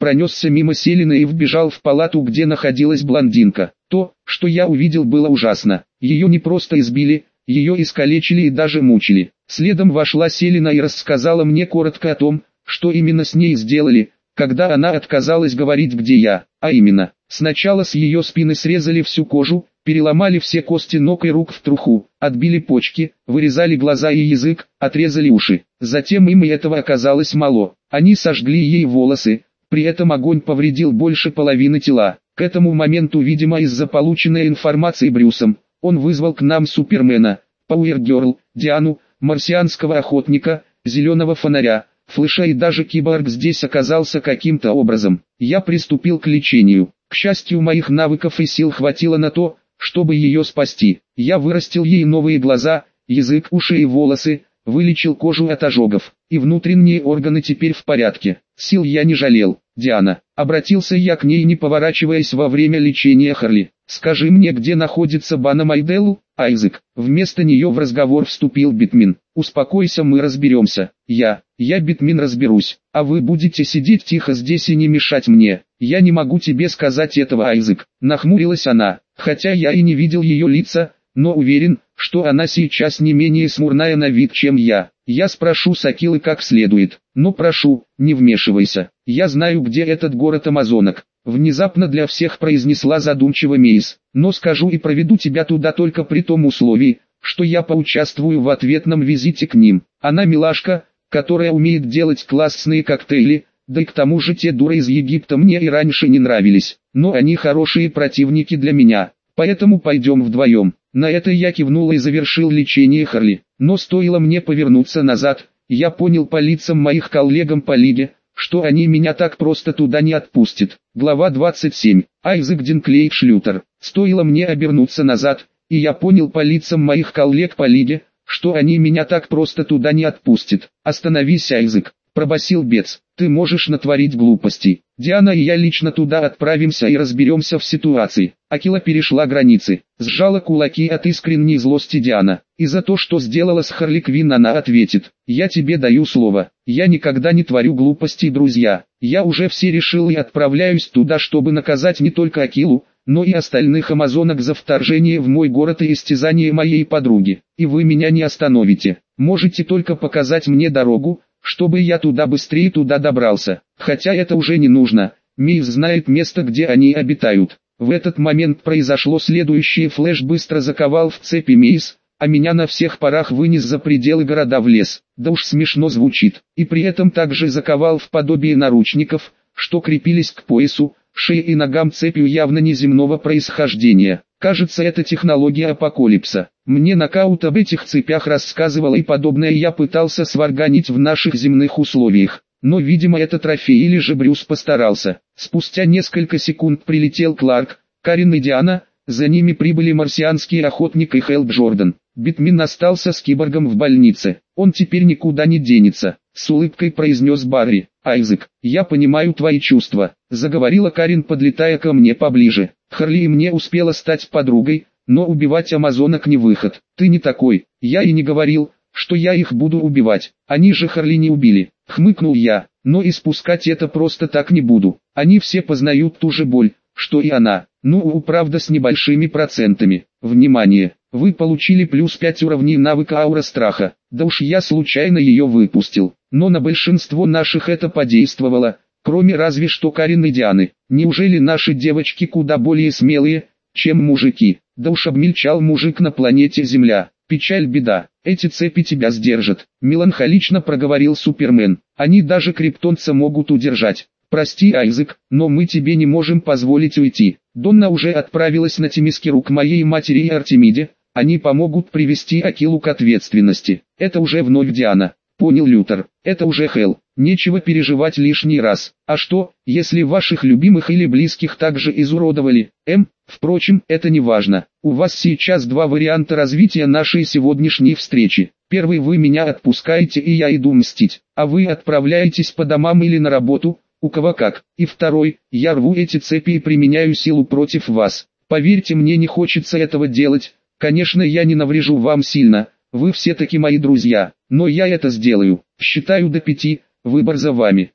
пронесся мимо Селины и вбежал в палату, где находилась блондинка. То, что я увидел, было ужасно. Ее не просто избили, ее искалечили и даже мучили. Следом вошла Селина и рассказала мне коротко о том, что именно с ней сделали, когда она отказалась говорить, где я. А именно, сначала с ее спины срезали всю кожу, переломали все кости ног и рук в труху, отбили почки, вырезали глаза и язык, отрезали уши. Затем им и этого оказалось мало. Они сожгли ей волосы, при этом огонь повредил больше половины тела. К этому моменту, видимо из-за полученной информации Брюсом, он вызвал к нам Супермена, Пауэргерл, Диану, марсианского охотника, зеленого фонаря, Флэша и даже Киборг здесь оказался каким-то образом. Я приступил к лечению. К счастью, моих навыков и сил хватило на то, чтобы ее спасти. Я вырастил ей новые глаза, язык, уши и волосы, вылечил кожу от ожогов, и внутренние органы теперь в порядке. Сил я не жалел. Диана, обратился я к ней, не поворачиваясь во время лечения Харли. Скажи мне, где находится Бана Майделл, Айзек. Вместо нее в разговор вступил Битмин. Успокойся, мы разберемся. Я, я Битмин разберусь, а вы будете сидеть тихо здесь и не мешать мне. Я не могу тебе сказать этого, Айзек. Нахмурилась она, хотя я и не видел ее лица, но уверен, что она сейчас не менее смурная на вид, чем я. Я спрошу Сакилы как следует, но прошу, не вмешивайся. Я знаю, где этот город амазонок. Внезапно для всех произнесла задумчиво Мейс, но скажу и проведу тебя туда только при том условии, что я поучаствую в ответном визите к ним. Она милашка, которая умеет делать классные коктейли, да и к тому же те дуры из Египта мне и раньше не нравились, но они хорошие противники для меня, поэтому пойдем вдвоем. На это я кивнул и завершил лечение Харли, но стоило мне повернуться назад, я понял по лицам моих коллегам по лиге, что они меня так просто туда не отпустят. Глава двадцать семь. Айзек Динклей Шлютер. Стоило мне обернуться назад, и я понял по лицам моих коллег по лиге, что они меня так просто туда не отпустят. «Остановись, Айзек», — пробасил Бец, — «ты можешь натворить глупостей. Диана и я лично туда отправимся и разберемся в ситуации». Акила перешла границы, сжала кулаки от искренней злости Диана. И за то, что сделала с Харли Квинн, она ответит: «Я тебе даю слово, я никогда не творю глупостей, друзья. Я уже все решил и отправляюсь туда, чтобы наказать не только Акилу, но и остальных амазонок за вторжение в мой город и истязание моей подруги. И вы меня не остановите. Можете только показать мне дорогу, чтобы я туда быстрее туда добрался. Хотя это уже не нужно, Мейс знает место, где они обитают». В этот момент произошло следующее: Флэш быстро заковал в цепи Мейс, а меня на всех парах вынес за пределы города в лес. Да уж смешно звучит. И при этом также заковал в подобие наручников, что крепились к поясу, шее и ногам цепью явно неземного происхождения. Кажется, это технология апокалипса. Мне нокаут об этих цепях рассказывал, и подобное я пытался сварганить в наших земных условиях. Но, видимо, это трофей, или же Брюс постарался. Спустя несколько секунд прилетел Кларк, Карин и Диана, за ними прибыли марсианский охотник и Хелл Джордан. Битмин остался с Киборгом в больнице. Он теперь никуда не денется, с улыбкой произнес Барри. «Айзек, я понимаю твои чувства», — заговорила Карин, подлетая ко мне поближе. «Харли и мне успела стать подругой, но убивать амазонок не выход. Ты не такой. Я и не говорил, что я их буду убивать. Они же Харли не убили», — хмыкнул я. «Но испускать это просто так не буду. Они все познают ту же боль, что и она. Ну, правда, с небольшими процентами. Внимание! Вы получили плюс пять уровней навыка аура страха. Да уж я случайно ее выпустил. Но на большинство наших это подействовало, кроме разве что Карин и Дианы. Неужели наши девочки куда более смелые, чем мужики?» «Да уж обмельчал мужик на планете Земля. Печаль, беда. Эти цепи тебя сдержат», — меланхолично проговорил Супермен. «Они даже криптонца могут удержать. Прости, Айзек, но мы тебе не можем позволить уйти. Донна уже отправилась на Темискиру к моей матери и Артемиде. Они помогут привести Акилу к ответственности. Это уже вновь Диана». «Понял, Лютер. Это уже Хелл. Нечего переживать лишний раз. А что, если ваших любимых или близких также изуродовали? Эм, впрочем, это не важно. У вас сейчас два варианта развития нашей сегодняшней встречи. Первый: вы меня отпускаете и я иду мстить, а вы отправляетесь по домам или на работу, у кого как. И второй: я рву эти цепи и применяю силу против вас. Поверьте, мне не хочется этого делать. Конечно, я не наврежу вам сильно, вы все-таки мои друзья, но я это сделаю. Считаю до пяти, выбор за вами.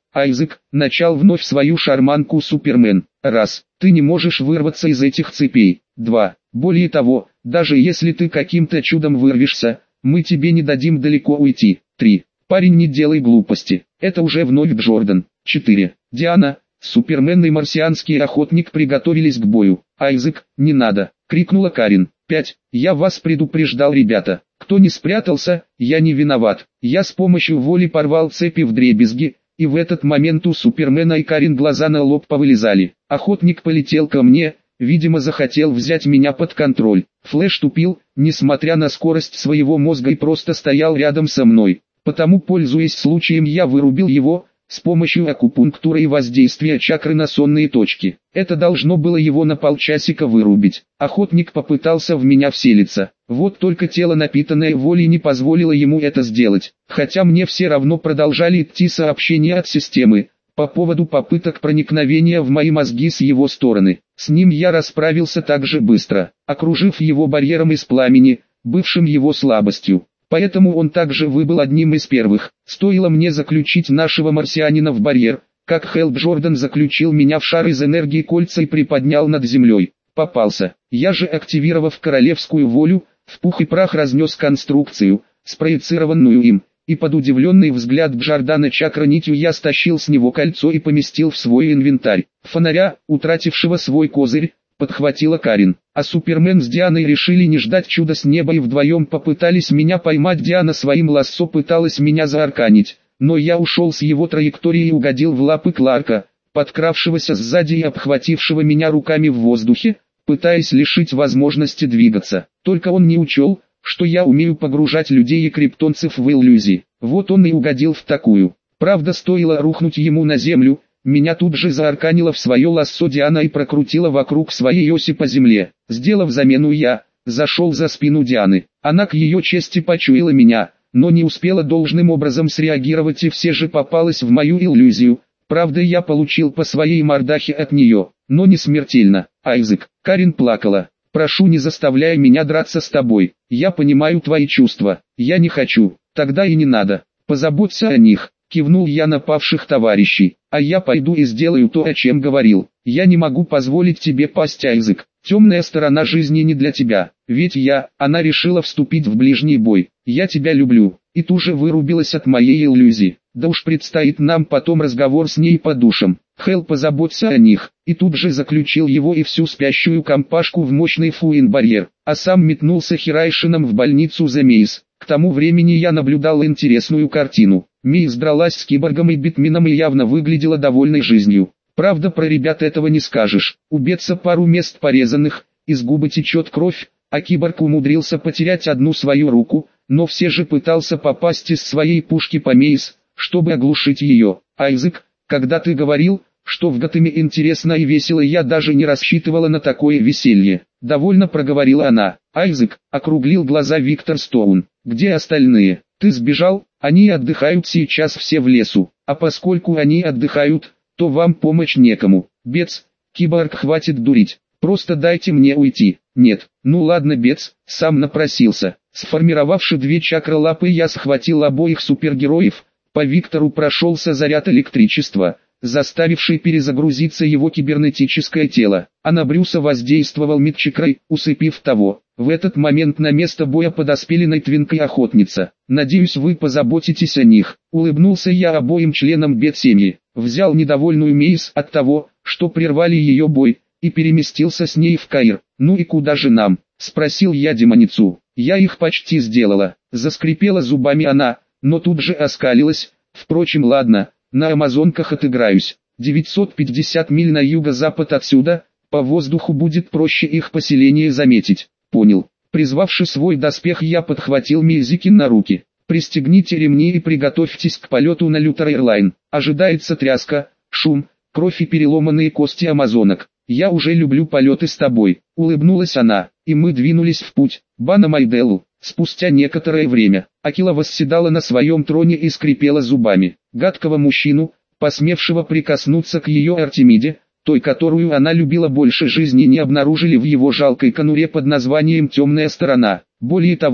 Айзек, начал вновь свою шарманку Супермен. Раз, ты не можешь вырваться из этих цепей. Два, более того, даже если ты каким-то чудом вырвешься, мы тебе не дадим далеко уйти. Три, парень, не делай глупости. Это уже вновь Джордан. Четыре, Диана, Супермен и марсианский охотник приготовились к бою. Айзек, не надо, крикнула Карин. Пять, я вас предупреждал, ребята. Кто не спрятался, я не виноват. Я с помощью воли порвал цепи вдребезги, и в этот момент у Супермена и Карин глаза на лоб повылезали. Охотник полетел ко мне, видимо захотел взять меня под контроль. Флэш тупил, несмотря на скорость своего мозга, и просто стоял рядом со мной. Потому, пользуясь случаем, я вырубил его с помощью акупунктуры и воздействия чакры на сонные точки. Это должно было его на полчасика вырубить. Охотник попытался в меня вселиться. Вот только тело, напитанное волей, не позволило ему это сделать. Хотя мне все равно продолжали идти сообщения от системы по поводу попыток проникновения в мои мозги с его стороны. С ним я расправился так же быстро, окружив его барьером из пламени, бывшим его слабостью. Поэтому он также выбыл одним из первых. Стоило мне заключить нашего марсианина в барьер, как Хелл Джордан заключил меня в шар из энергии кольца и приподнял над землей. Попался. Я же, активировав королевскую волю, в пух и прах разнес конструкцию, спроецированную им, и под удивленный взгляд Джордана чакра нитью я стащил с него кольцо и поместил в свой инвентарь. Фонаря, утратившего свой козырь, подхватила Карин, а Супермен с Дианой решили не ждать чуда с неба и вдвоем попытались меня поймать. Диана своим лассо пыталась меня заарканить, но я ушел с его траектории и угодил в лапы Кларка, подкравшегося сзади и обхватившего меня руками в воздухе, пытаясь лишить возможности двигаться. Только он не учел, что я умею погружать людей и криптонцев в иллюзии. Вот он и угодил в такую. Правда, стоило рухнуть ему на землю, меня тут же заарканила в свое лассо Диана и прокрутила вокруг своей оси по земле. Сделав замену, я зашел за спину Дианы. Она, к ее чести, почуяла меня, но не успела должным образом среагировать и все же попалась в мою иллюзию. Правда, я получил по своей мордахе от нее, но не смертельно. Айзек, Карин плакала. Прошу, не заставляй меня драться с тобой. Я понимаю твои чувства. Я не хочу. Тогда и не надо. Позаботься о них. Кивнул я на павших товарищей. А я пойду и сделаю то, о чем говорил. Я не могу позволить тебе пасть, Айзек. Темная сторона жизни не для тебя. Ведь я, она решила вступить в ближний бой. Я тебя люблю. И тут же вырубилась от моей иллюзии. Да уж предстоит нам потом разговор с ней по душам. Хелл, позаботься о них. И тут же заключил его и всю спящую компашку в мощный фуин-барьер. А сам метнулся Хирайшином в больницу за Мейс. К тому времени я наблюдал интересную картину. Мейс дралась с киборгом и Битменом и явно выглядела довольной жизнью. Правда, про ребят этого не скажешь. У Бетса пару мест порезанных, из губы течет кровь, а киборг умудрился потерять одну свою руку, но все же пытался попасть из своей пушки по Мейс, чтобы оглушить ее. Айзек, когда ты говорил, что в Готэме интересно и весело, я даже не рассчитывала на такое веселье. Довольно проговорила она. Айзек, округлил глаза Виктор Стоун. Где остальные? Ты сбежал? Они отдыхают сейчас все в лесу. А поскольку они отдыхают, то вам помочь некому. Бетс, киборг, хватит дурить. Просто дайте мне уйти. Нет. Ну ладно, Бетс, сам напросился. Сформировавши две чакролапы, я схватил обоих супергероев. По Виктору прошелся заряд электричества, заставивший перезагрузиться его кибернетическое тело, а на Брюса воздействовал мидчакрой, усыпив того. В этот момент на место боя подоспели Найтвинг и Охотница. «Надеюсь, вы позаботитесь о них», — улыбнулся я обоим членам бедсемьи, взял недовольную Мейс от того, что прервали ее бой, и переместился с ней в Каир. «Ну и куда же нам?» — спросил я демоницу. «Я их почти сделала», — заскрипела зубами она, но тут же оскалилась. «Впрочем, ладно, на амазонках отыграюсь. девятьсот пятьдесят миль на юго-запад отсюда, по воздуху будет проще их поселение заметить». «Понял». Призвавши свой доспех, я подхватил Мизикин на руки. «Пристегните ремни и приготовьтесь к полету на Лютер Эйрлайн. Ожидается тряска, шум, кровь и переломанные кости амазонок. Я уже люблю полеты с тобой», — улыбнулась она, и мы двинулись в путь. Бана Майделу. Спустя некоторое время, Акила восседала на своем троне и скрипела зубами. Гадкого мужчину, посмевшего прикоснуться к ее Артемиде, той, которую она любила больше жизни, не обнаружили в его жалкой конуре под названием «Темная сторона». Более того,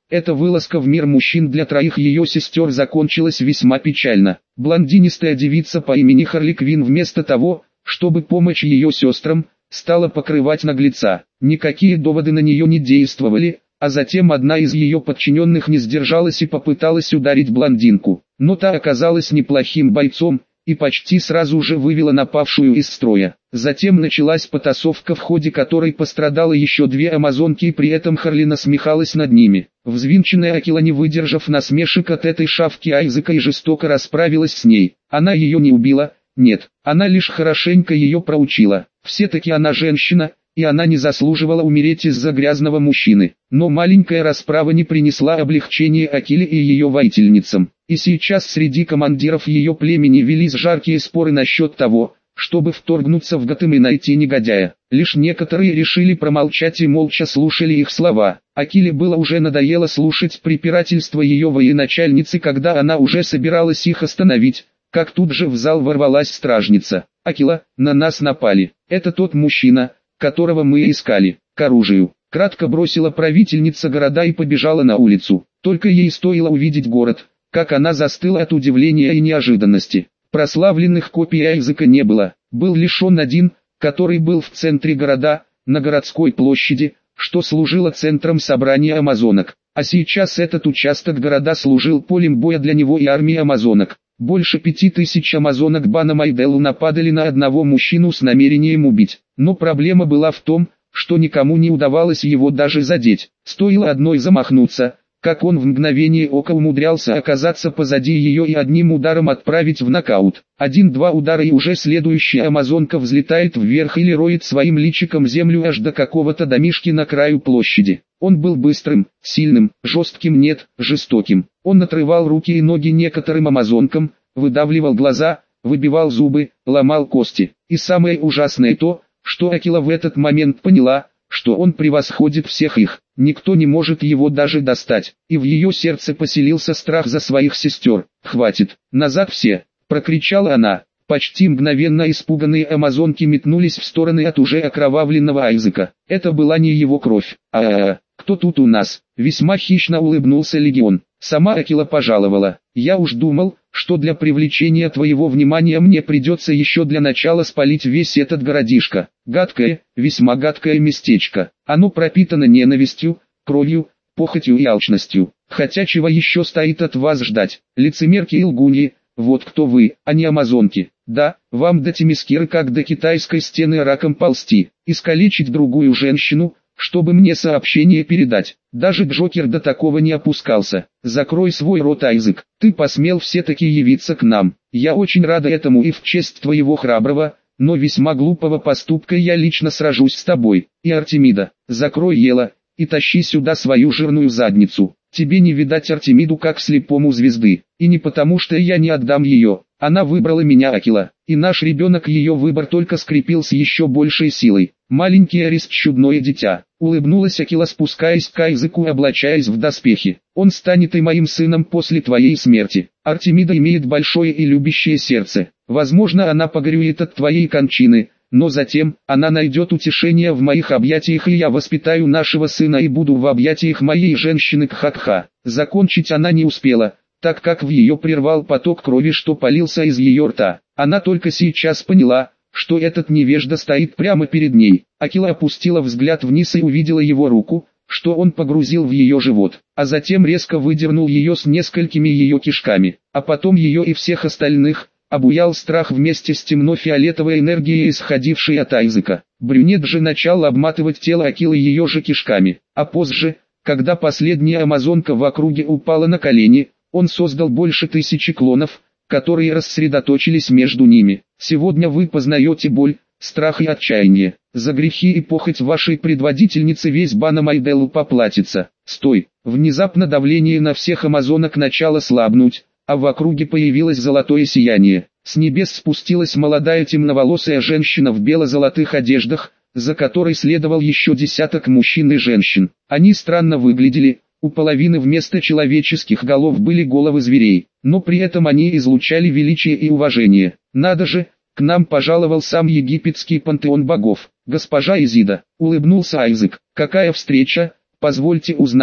Эта вылазка в мир мужчин для троих ее сестер закончилась весьма печально. Блондинистая девица по имени Харли Квинн вместо того, чтобы помочь ее сестрам, стала покрывать наглеца. Никакие доводы на нее не действовали, а затем одна из ее подчиненных не сдержалась и попыталась ударить блондинку. Но та оказалась неплохим бойцом, и почти сразу же вывела напавшую из строя. Затем началась потасовка, в ходе которой пострадало еще две амазонки, и при этом Харли насмехалась над ними. Взвинченная Акила, не выдержав насмешек от этой шавки Айзека, и жестоко расправилась с ней. Она ее не убила, нет, она лишь хорошенько ее проучила. Все-таки она женщина, и она не заслуживала умереть из-за грязного мужчины. Но маленькая расправа не принесла облегчения Акиле и ее воительницам. И сейчас среди командиров ее племени велись жаркие споры насчет того, чтобы вторгнуться в Готэм и найти негодяя. Лишь некоторые решили промолчать и молча слушали их слова. Акиле было уже надоело слушать препирательства ее военачальницы, когда она уже собиралась их остановить, как тут же в зал ворвалась стражница. «Акила, на нас напали. Это тот мужчина, которого мы искали. К оружию!» Кратко бросила правительница города и побежала на улицу. Только ей стоило увидеть город, как она застыла от удивления и неожиданности. Прославленных копий Айзека не было, был лишь он один, который был в центре города, на городской площади, что служило центром собрания амазонок. А сейчас этот участок города служил полем боя для него и армии амазонок. Больше пяти тысяч амазонок Бана Майделу нападали на одного мужчину с намерением убить. Но проблема была в том, что никому не удавалось его даже задеть. Стоило одной замахнуться, как он в мгновение ока умудрялся оказаться позади ее и одним ударом отправить в нокаут. Один-два удара, и уже следующая амазонка взлетает вверх или роет своим личиком землю аж до какого-то домишки на краю площади. Он был быстрым, сильным, жестким, нет, жестоким. Он отрывал руки и ноги некоторым амазонкам, выдавливал глаза, выбивал зубы, ломал кости. И самое ужасное то, что Акила в этот момент поняла, что он превосходит всех их, никто не может его даже достать, и в ее сердце поселился страх за своих сестер. «Хватит, назад все!» – прокричала она. Почти мгновенно испуганные амазонки метнулись в стороны от уже окровавленного Айзека. Это была не его кровь. «А-а-а, кто тут у нас?» – весьма хищно улыбнулся Легион. Сама Акила пожаловала. «Я уж думал, что для привлечения твоего внимания мне придется еще для начала спалить весь этот городишко. Гадкое, весьма гадкое местечко. Оно пропитано ненавистью, кровью, похотью и алчностью. Хотя чего еще стоит от вас ждать? Лицемерки и лгуньи, вот кто вы, а не амазонки. Да, вам до Темискиры как до китайской стены раком ползти, искалечить другую женщину, чтобы мне сообщение передать. Даже Джокер до такого не опускался. Закрой свой рот, Айзек. Ты посмел все-таки явиться к нам. Я очень рада этому и в честь твоего храброго, но весьма глупого поступка я лично сражусь с тобой. И Артемида, закрой Ела, и тащи сюда свою жирную задницу. Тебе не видать Артемиду как слепому звезды. И не потому, что я не отдам ее. Она выбрала меня, Акила, и наш ребенок ее выбор только скрепил с еще большей силой. Маленький Арист, чудное дитя. Улыбнулась Акила, спускаясь к Айзеку и облачаясь в доспехи. Он станет и моим сыном после твоей смерти. Артемида имеет большое и любящее сердце. Возможно, она погорюет от твоей кончины, но затем она найдет утешение в моих объятиях, и я воспитаю нашего сына и буду в объятиях моей женщины Кхакха. Закончить она не успела, так как в ее прервал поток крови, что полился из ее рта. Она только сейчас поняла, что этот невежда стоит прямо перед ней. Акила опустила взгляд вниз и увидела его руку, что он погрузил в ее живот, а затем резко выдернул ее с несколькими ее кишками, а потом ее и всех остальных. Обуял страх вместе с темно-фиолетовой энергией, исходившей от Айзека. Брюнет же начал обматывать тело Акилы ее же кишками, а позже, когда последняя амазонка в округе упала на колени, он создал больше тысячи клонов, которые рассредоточились между ними. Сегодня вы познаете боль, страх и отчаяние. За грехи и похоть вашей предводительницы весь Бана Майделу поплатится. Стой! Внезапно давление на всех амазонок начало слабнуть, а в округе появилось золотое сияние. С небес спустилась молодая темноволосая женщина в бело-золотых одеждах, за которой следовал еще десяток мужчин и женщин. Они странно выглядели, у половины вместо человеческих голов были головы зверей, но при этом они излучали величие и уважение. Надо же, к нам пожаловал сам египетский пантеон богов. Госпожа Изида, улыбнулся Айзек. Какая встреча, позвольте узнать,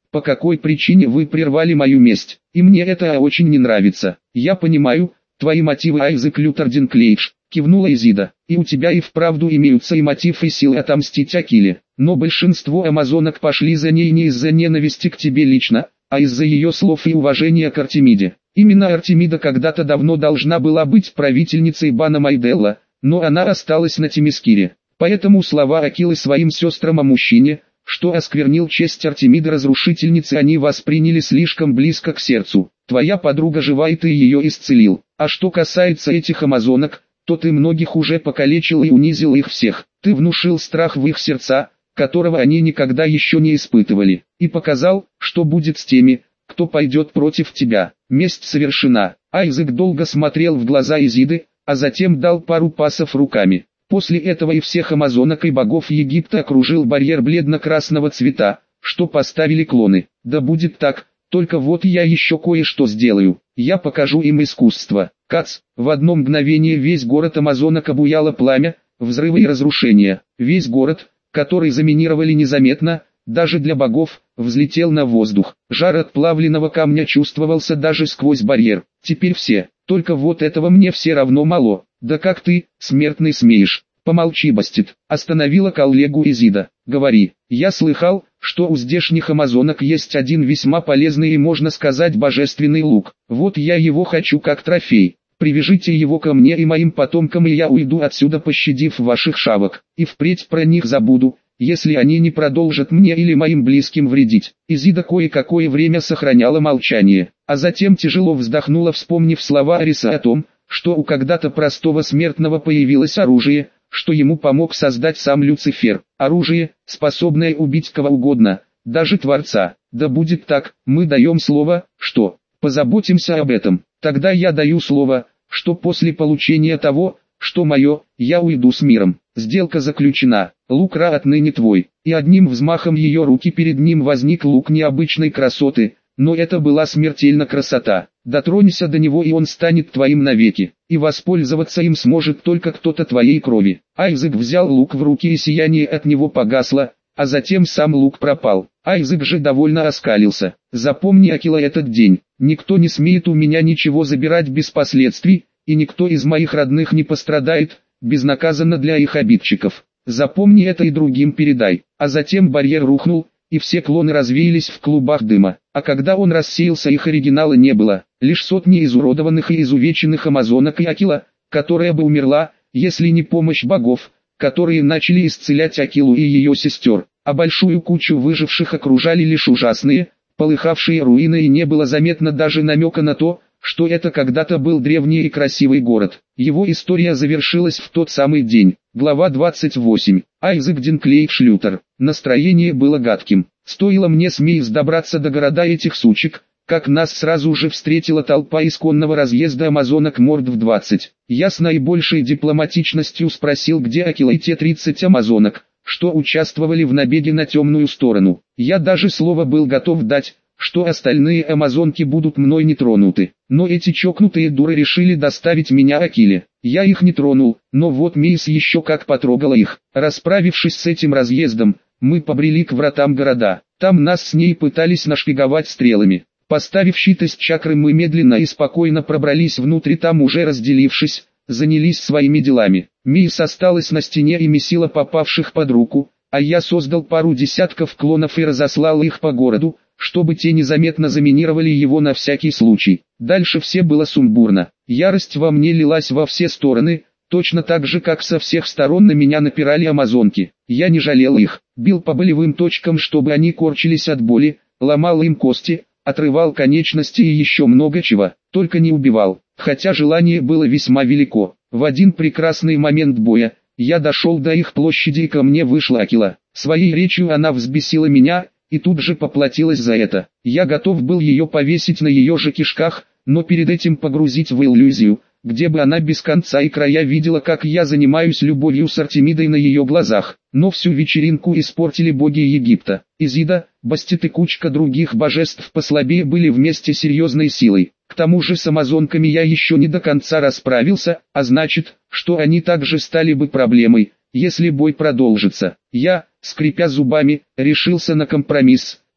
по какой причине вы прервали мою месть, и мне это очень не нравится. Я понимаю, твои мотивы, Айзек Лютер Динклейдж, кивнула Изида, и у тебя и вправду имеются и мотив, и силы отомстить Акиле, но большинство амазонок пошли за ней не из-за ненависти к тебе лично, а из-за ее слов и уважения к Артемиде. Именно Артемида когда-то давно должна была быть правительницей бана Майделла, но она осталась на Темискире. Поэтому слова Акилы своим сестрам о мужчине, что осквернил честь Артемиды разрушительницы, они восприняли слишком близко к сердцу. Твоя подруга жива, и ты ее исцелил. А что касается этих амазонок, то ты многих уже покалечил и унизил их всех. Ты внушил страх в их сердца, которого они никогда еще не испытывали, и показал, что будет с теми, кто пойдет против тебя. Месть совершена. Айзек долго смотрел в глаза Изиды, а затем дал пару пасов руками. После этого и всех амазонок и богов Египта окружил барьер бледно-красного цвета, что поставили клоны. Да будет так, только вот я еще кое-что сделаю. Я покажу им искусство. Кац, в одно мгновение весь город амазонок обуяло пламя, взрывы и разрушения. Весь город, который заминировали незаметно, даже для богов, взлетел на воздух. Жар от плавленного камня чувствовался даже сквозь барьер. Теперь все, только вот этого мне все равно мало. Да как ты, смертный, смеешь? Помолчи, Бастет, остановила коллегу Изида. Говори, я слыхал, что у здешних амазонок есть один весьма полезный и, можно сказать, божественный лук. Вот я его хочу как трофей. Привяжите его ко мне и моим потомкам, и я уйду отсюда, пощадив ваших шавок, и впредь про них забуду, если они не продолжат мне или моим близким вредить. Изида кое-какое время сохраняла молчание, а затем тяжело вздохнула, вспомнив слова Ариса о том, что у когда-то простого смертного появилось оружие, что ему помог создать сам Люцифер. Оружие, способное убить кого угодно, даже Творца. Да будет так, мы даем слово, что позаботимся об этом. Тогда я даю слово, что после получения того, что мое, я уйду с миром. Сделка заключена, лук Ра отныне твой. И одним взмахом ее руки перед ним возник лук необычной красоты, но это была смертельна красота. Дотронься до него, и он станет твоим навеки, и воспользоваться им сможет только кто-то твоей крови. Айзек взял лук в руки, и сияние от него погасло, а затем сам лук пропал. Айзек же довольно оскалился. Запомни, Акила, этот день. Никто не смеет у меня ничего забирать без последствий, и никто из моих родных не пострадает, безнаказанно для их обидчиков. Запомни это и другим передай. А затем барьер рухнул, и все клоны развеялись в клубах дыма. А когда он рассеялся, их оригинала не было. Лишь сотни изуродованных и изувеченных амазонок и Акила, которая бы умерла, если не помощь богов, которые начали исцелять Акилу и ее сестер. А большую кучу выживших окружали лишь ужасные, полыхавшие руины, и не было заметно даже намека на то, что это когда-то был древний и красивый город. Его история завершилась в тот самый день. Глава двадцать восемь. Айзек Динклейдж Лютер. Настроение было гадким. Стоило мне с Мейс добраться до города этих сучек, как нас сразу же встретила толпа исконного разъезда амазонок морд в двадцать. Я с наибольшей дипломатичностью спросил, где Акила и те тридцать амазонок, что участвовали в набеге на темную сторону. Я даже слово был готов дать, что остальные амазонки будут мной не тронуты. Но эти чокнутые дуры решили доставить меня Акиле. Я их не тронул, но вот Мейс еще как потрогала их. Расправившись с этим разъездом, мы побрели к вратам города. Там нас с ней пытались нашпиговать стрелами. Поставив щит из чакры, мы медленно и спокойно пробрались внутрь, там уже разделившись, занялись своими делами. Мейс осталась на стене и месила попавших под руку, а я создал пару десятков клонов и разослал их по городу, чтобы те незаметно заминировали его на всякий случай. Дальше все было сумбурно. Ярость во мне лилась во все стороны, точно так же, как со всех сторон на меня напирали амазонки. Я не жалел их, бил по болевым точкам, чтобы они корчились от боли, ломал им кости, отрывал конечности и еще много чего, только не убивал, хотя желание было весьма велико. В один прекрасный момент боя, я дошел до их площади, и ко мне вышла Акила. Своей речью она взбесила меня, и тут же поплатилась за это. Я готов был ее повесить на ее же кишках, но перед этим погрузить в иллюзию, где бы она без конца и края видела, как я занимаюсь любовью с Артемидой на ее глазах. Но всю вечеринку испортили боги Египта. Изида, Бастет и кучка других божеств послабее были вместе серьезной силой. К тому же с амазонками я еще не до конца расправился, а значит, что они также стали бы проблемой, если бой продолжится. Я, скрипя зубами, решился на компромисс.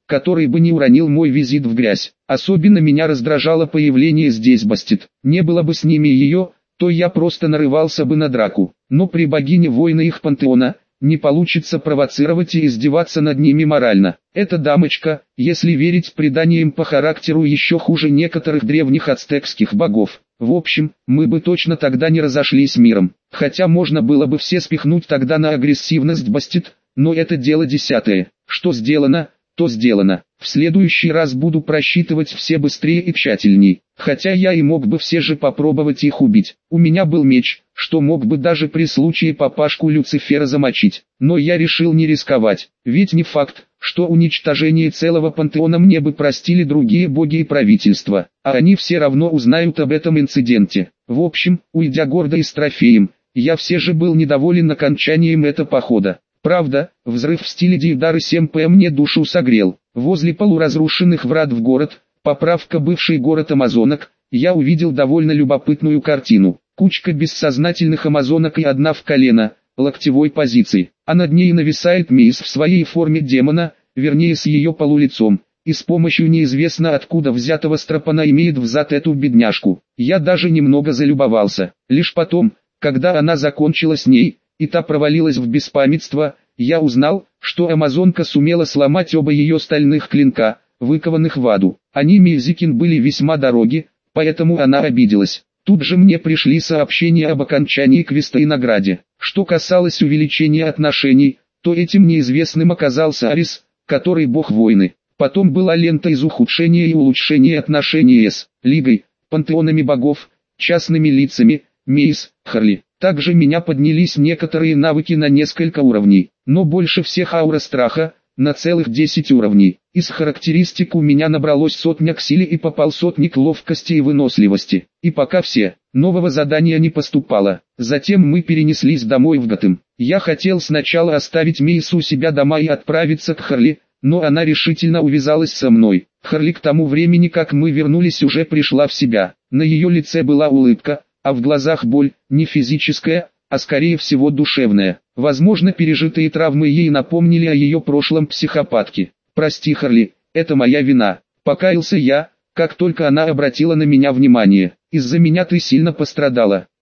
который бы не уронил мой визит в грязь. Особенно меня раздражало появление здесь Бастет. Не было бы с ними ее, то я просто нарывался бы на драку. Но при богине войны их пантеона не получится провоцировать и издеваться над ними морально. Эта дамочка, если верить преданиям, по характеру еще хуже некоторых древних ацтекских богов. В общем, мы бы точно тогда не разошлись миром. Хотя можно было бы все спихнуть тогда на агрессивность Бастет, но это дело десятое. Что сделано, то сделано. В следующий раз буду просчитывать все быстрее и тщательней. Хотя я и мог бы все же попробовать их убить. У меня был меч, что мог бы даже при случае папашку Люцифера замочить. Но я решил не рисковать. Ведь не факт, что уничтожение целого пантеона мне бы простили другие боги и правительства. А они все равно узнают об этом инциденте. В общем, уйдя гордо и с трофеем, я все же был недоволен окончанием этого похода. Правда, взрыв в стиле Дейдары семь пэ мне душу согрел. Возле полуразрушенных врат в город, поправка бывший город амазонок, я увидел довольно любопытную картину. Кучка бессознательных амазонок и одна в колено, локтевой позиции, а над ней нависает Мейс в своей форме демона, вернее с ее полулицом, и с помощью неизвестно откуда взятого стропона имеет взад эту бедняжку. Я даже немного залюбовался. Лишь потом, когда она закончила с ней, и та провалилась в беспамятство, я узнал, что амазонка сумела сломать оба ее стальных клинка, выкованных в аду. Они Мейзикин были весьма дороги, поэтому она обиделась. Тут же мне пришли сообщения об окончании квеста и награде. Что касалось увеличения отношений, то этим неизвестным оказался Арис, который бог войны. Потом была лента из ухудшения и улучшения отношений с Лигой, пантеонами богов, частными лицами, Мейс, Харли. Также меня поднялись некоторые навыки на несколько уровней, но больше всех аура страха, на целых десять уровней. Из характеристик у меня набралось сотня к силе и попал сотник ловкости и выносливости. И пока все, нового задания не поступало. Затем мы перенеслись домой в Готэм. Я хотел сначала оставить Мейсу у себя дома и отправиться к Харли, но она решительно увязалась со мной. Харли к тому времени, как мы вернулись, уже пришла в себя. На ее лице была улыбка, а в глазах боль, не физическая, а скорее всего душевная. Возможно, пережитые травмы ей напомнили о ее прошлом психопатке. «Прости, Харли, это моя вина», — покаялся я, как только она обратила на меня внимание. «Из-за меня ты сильно пострадала».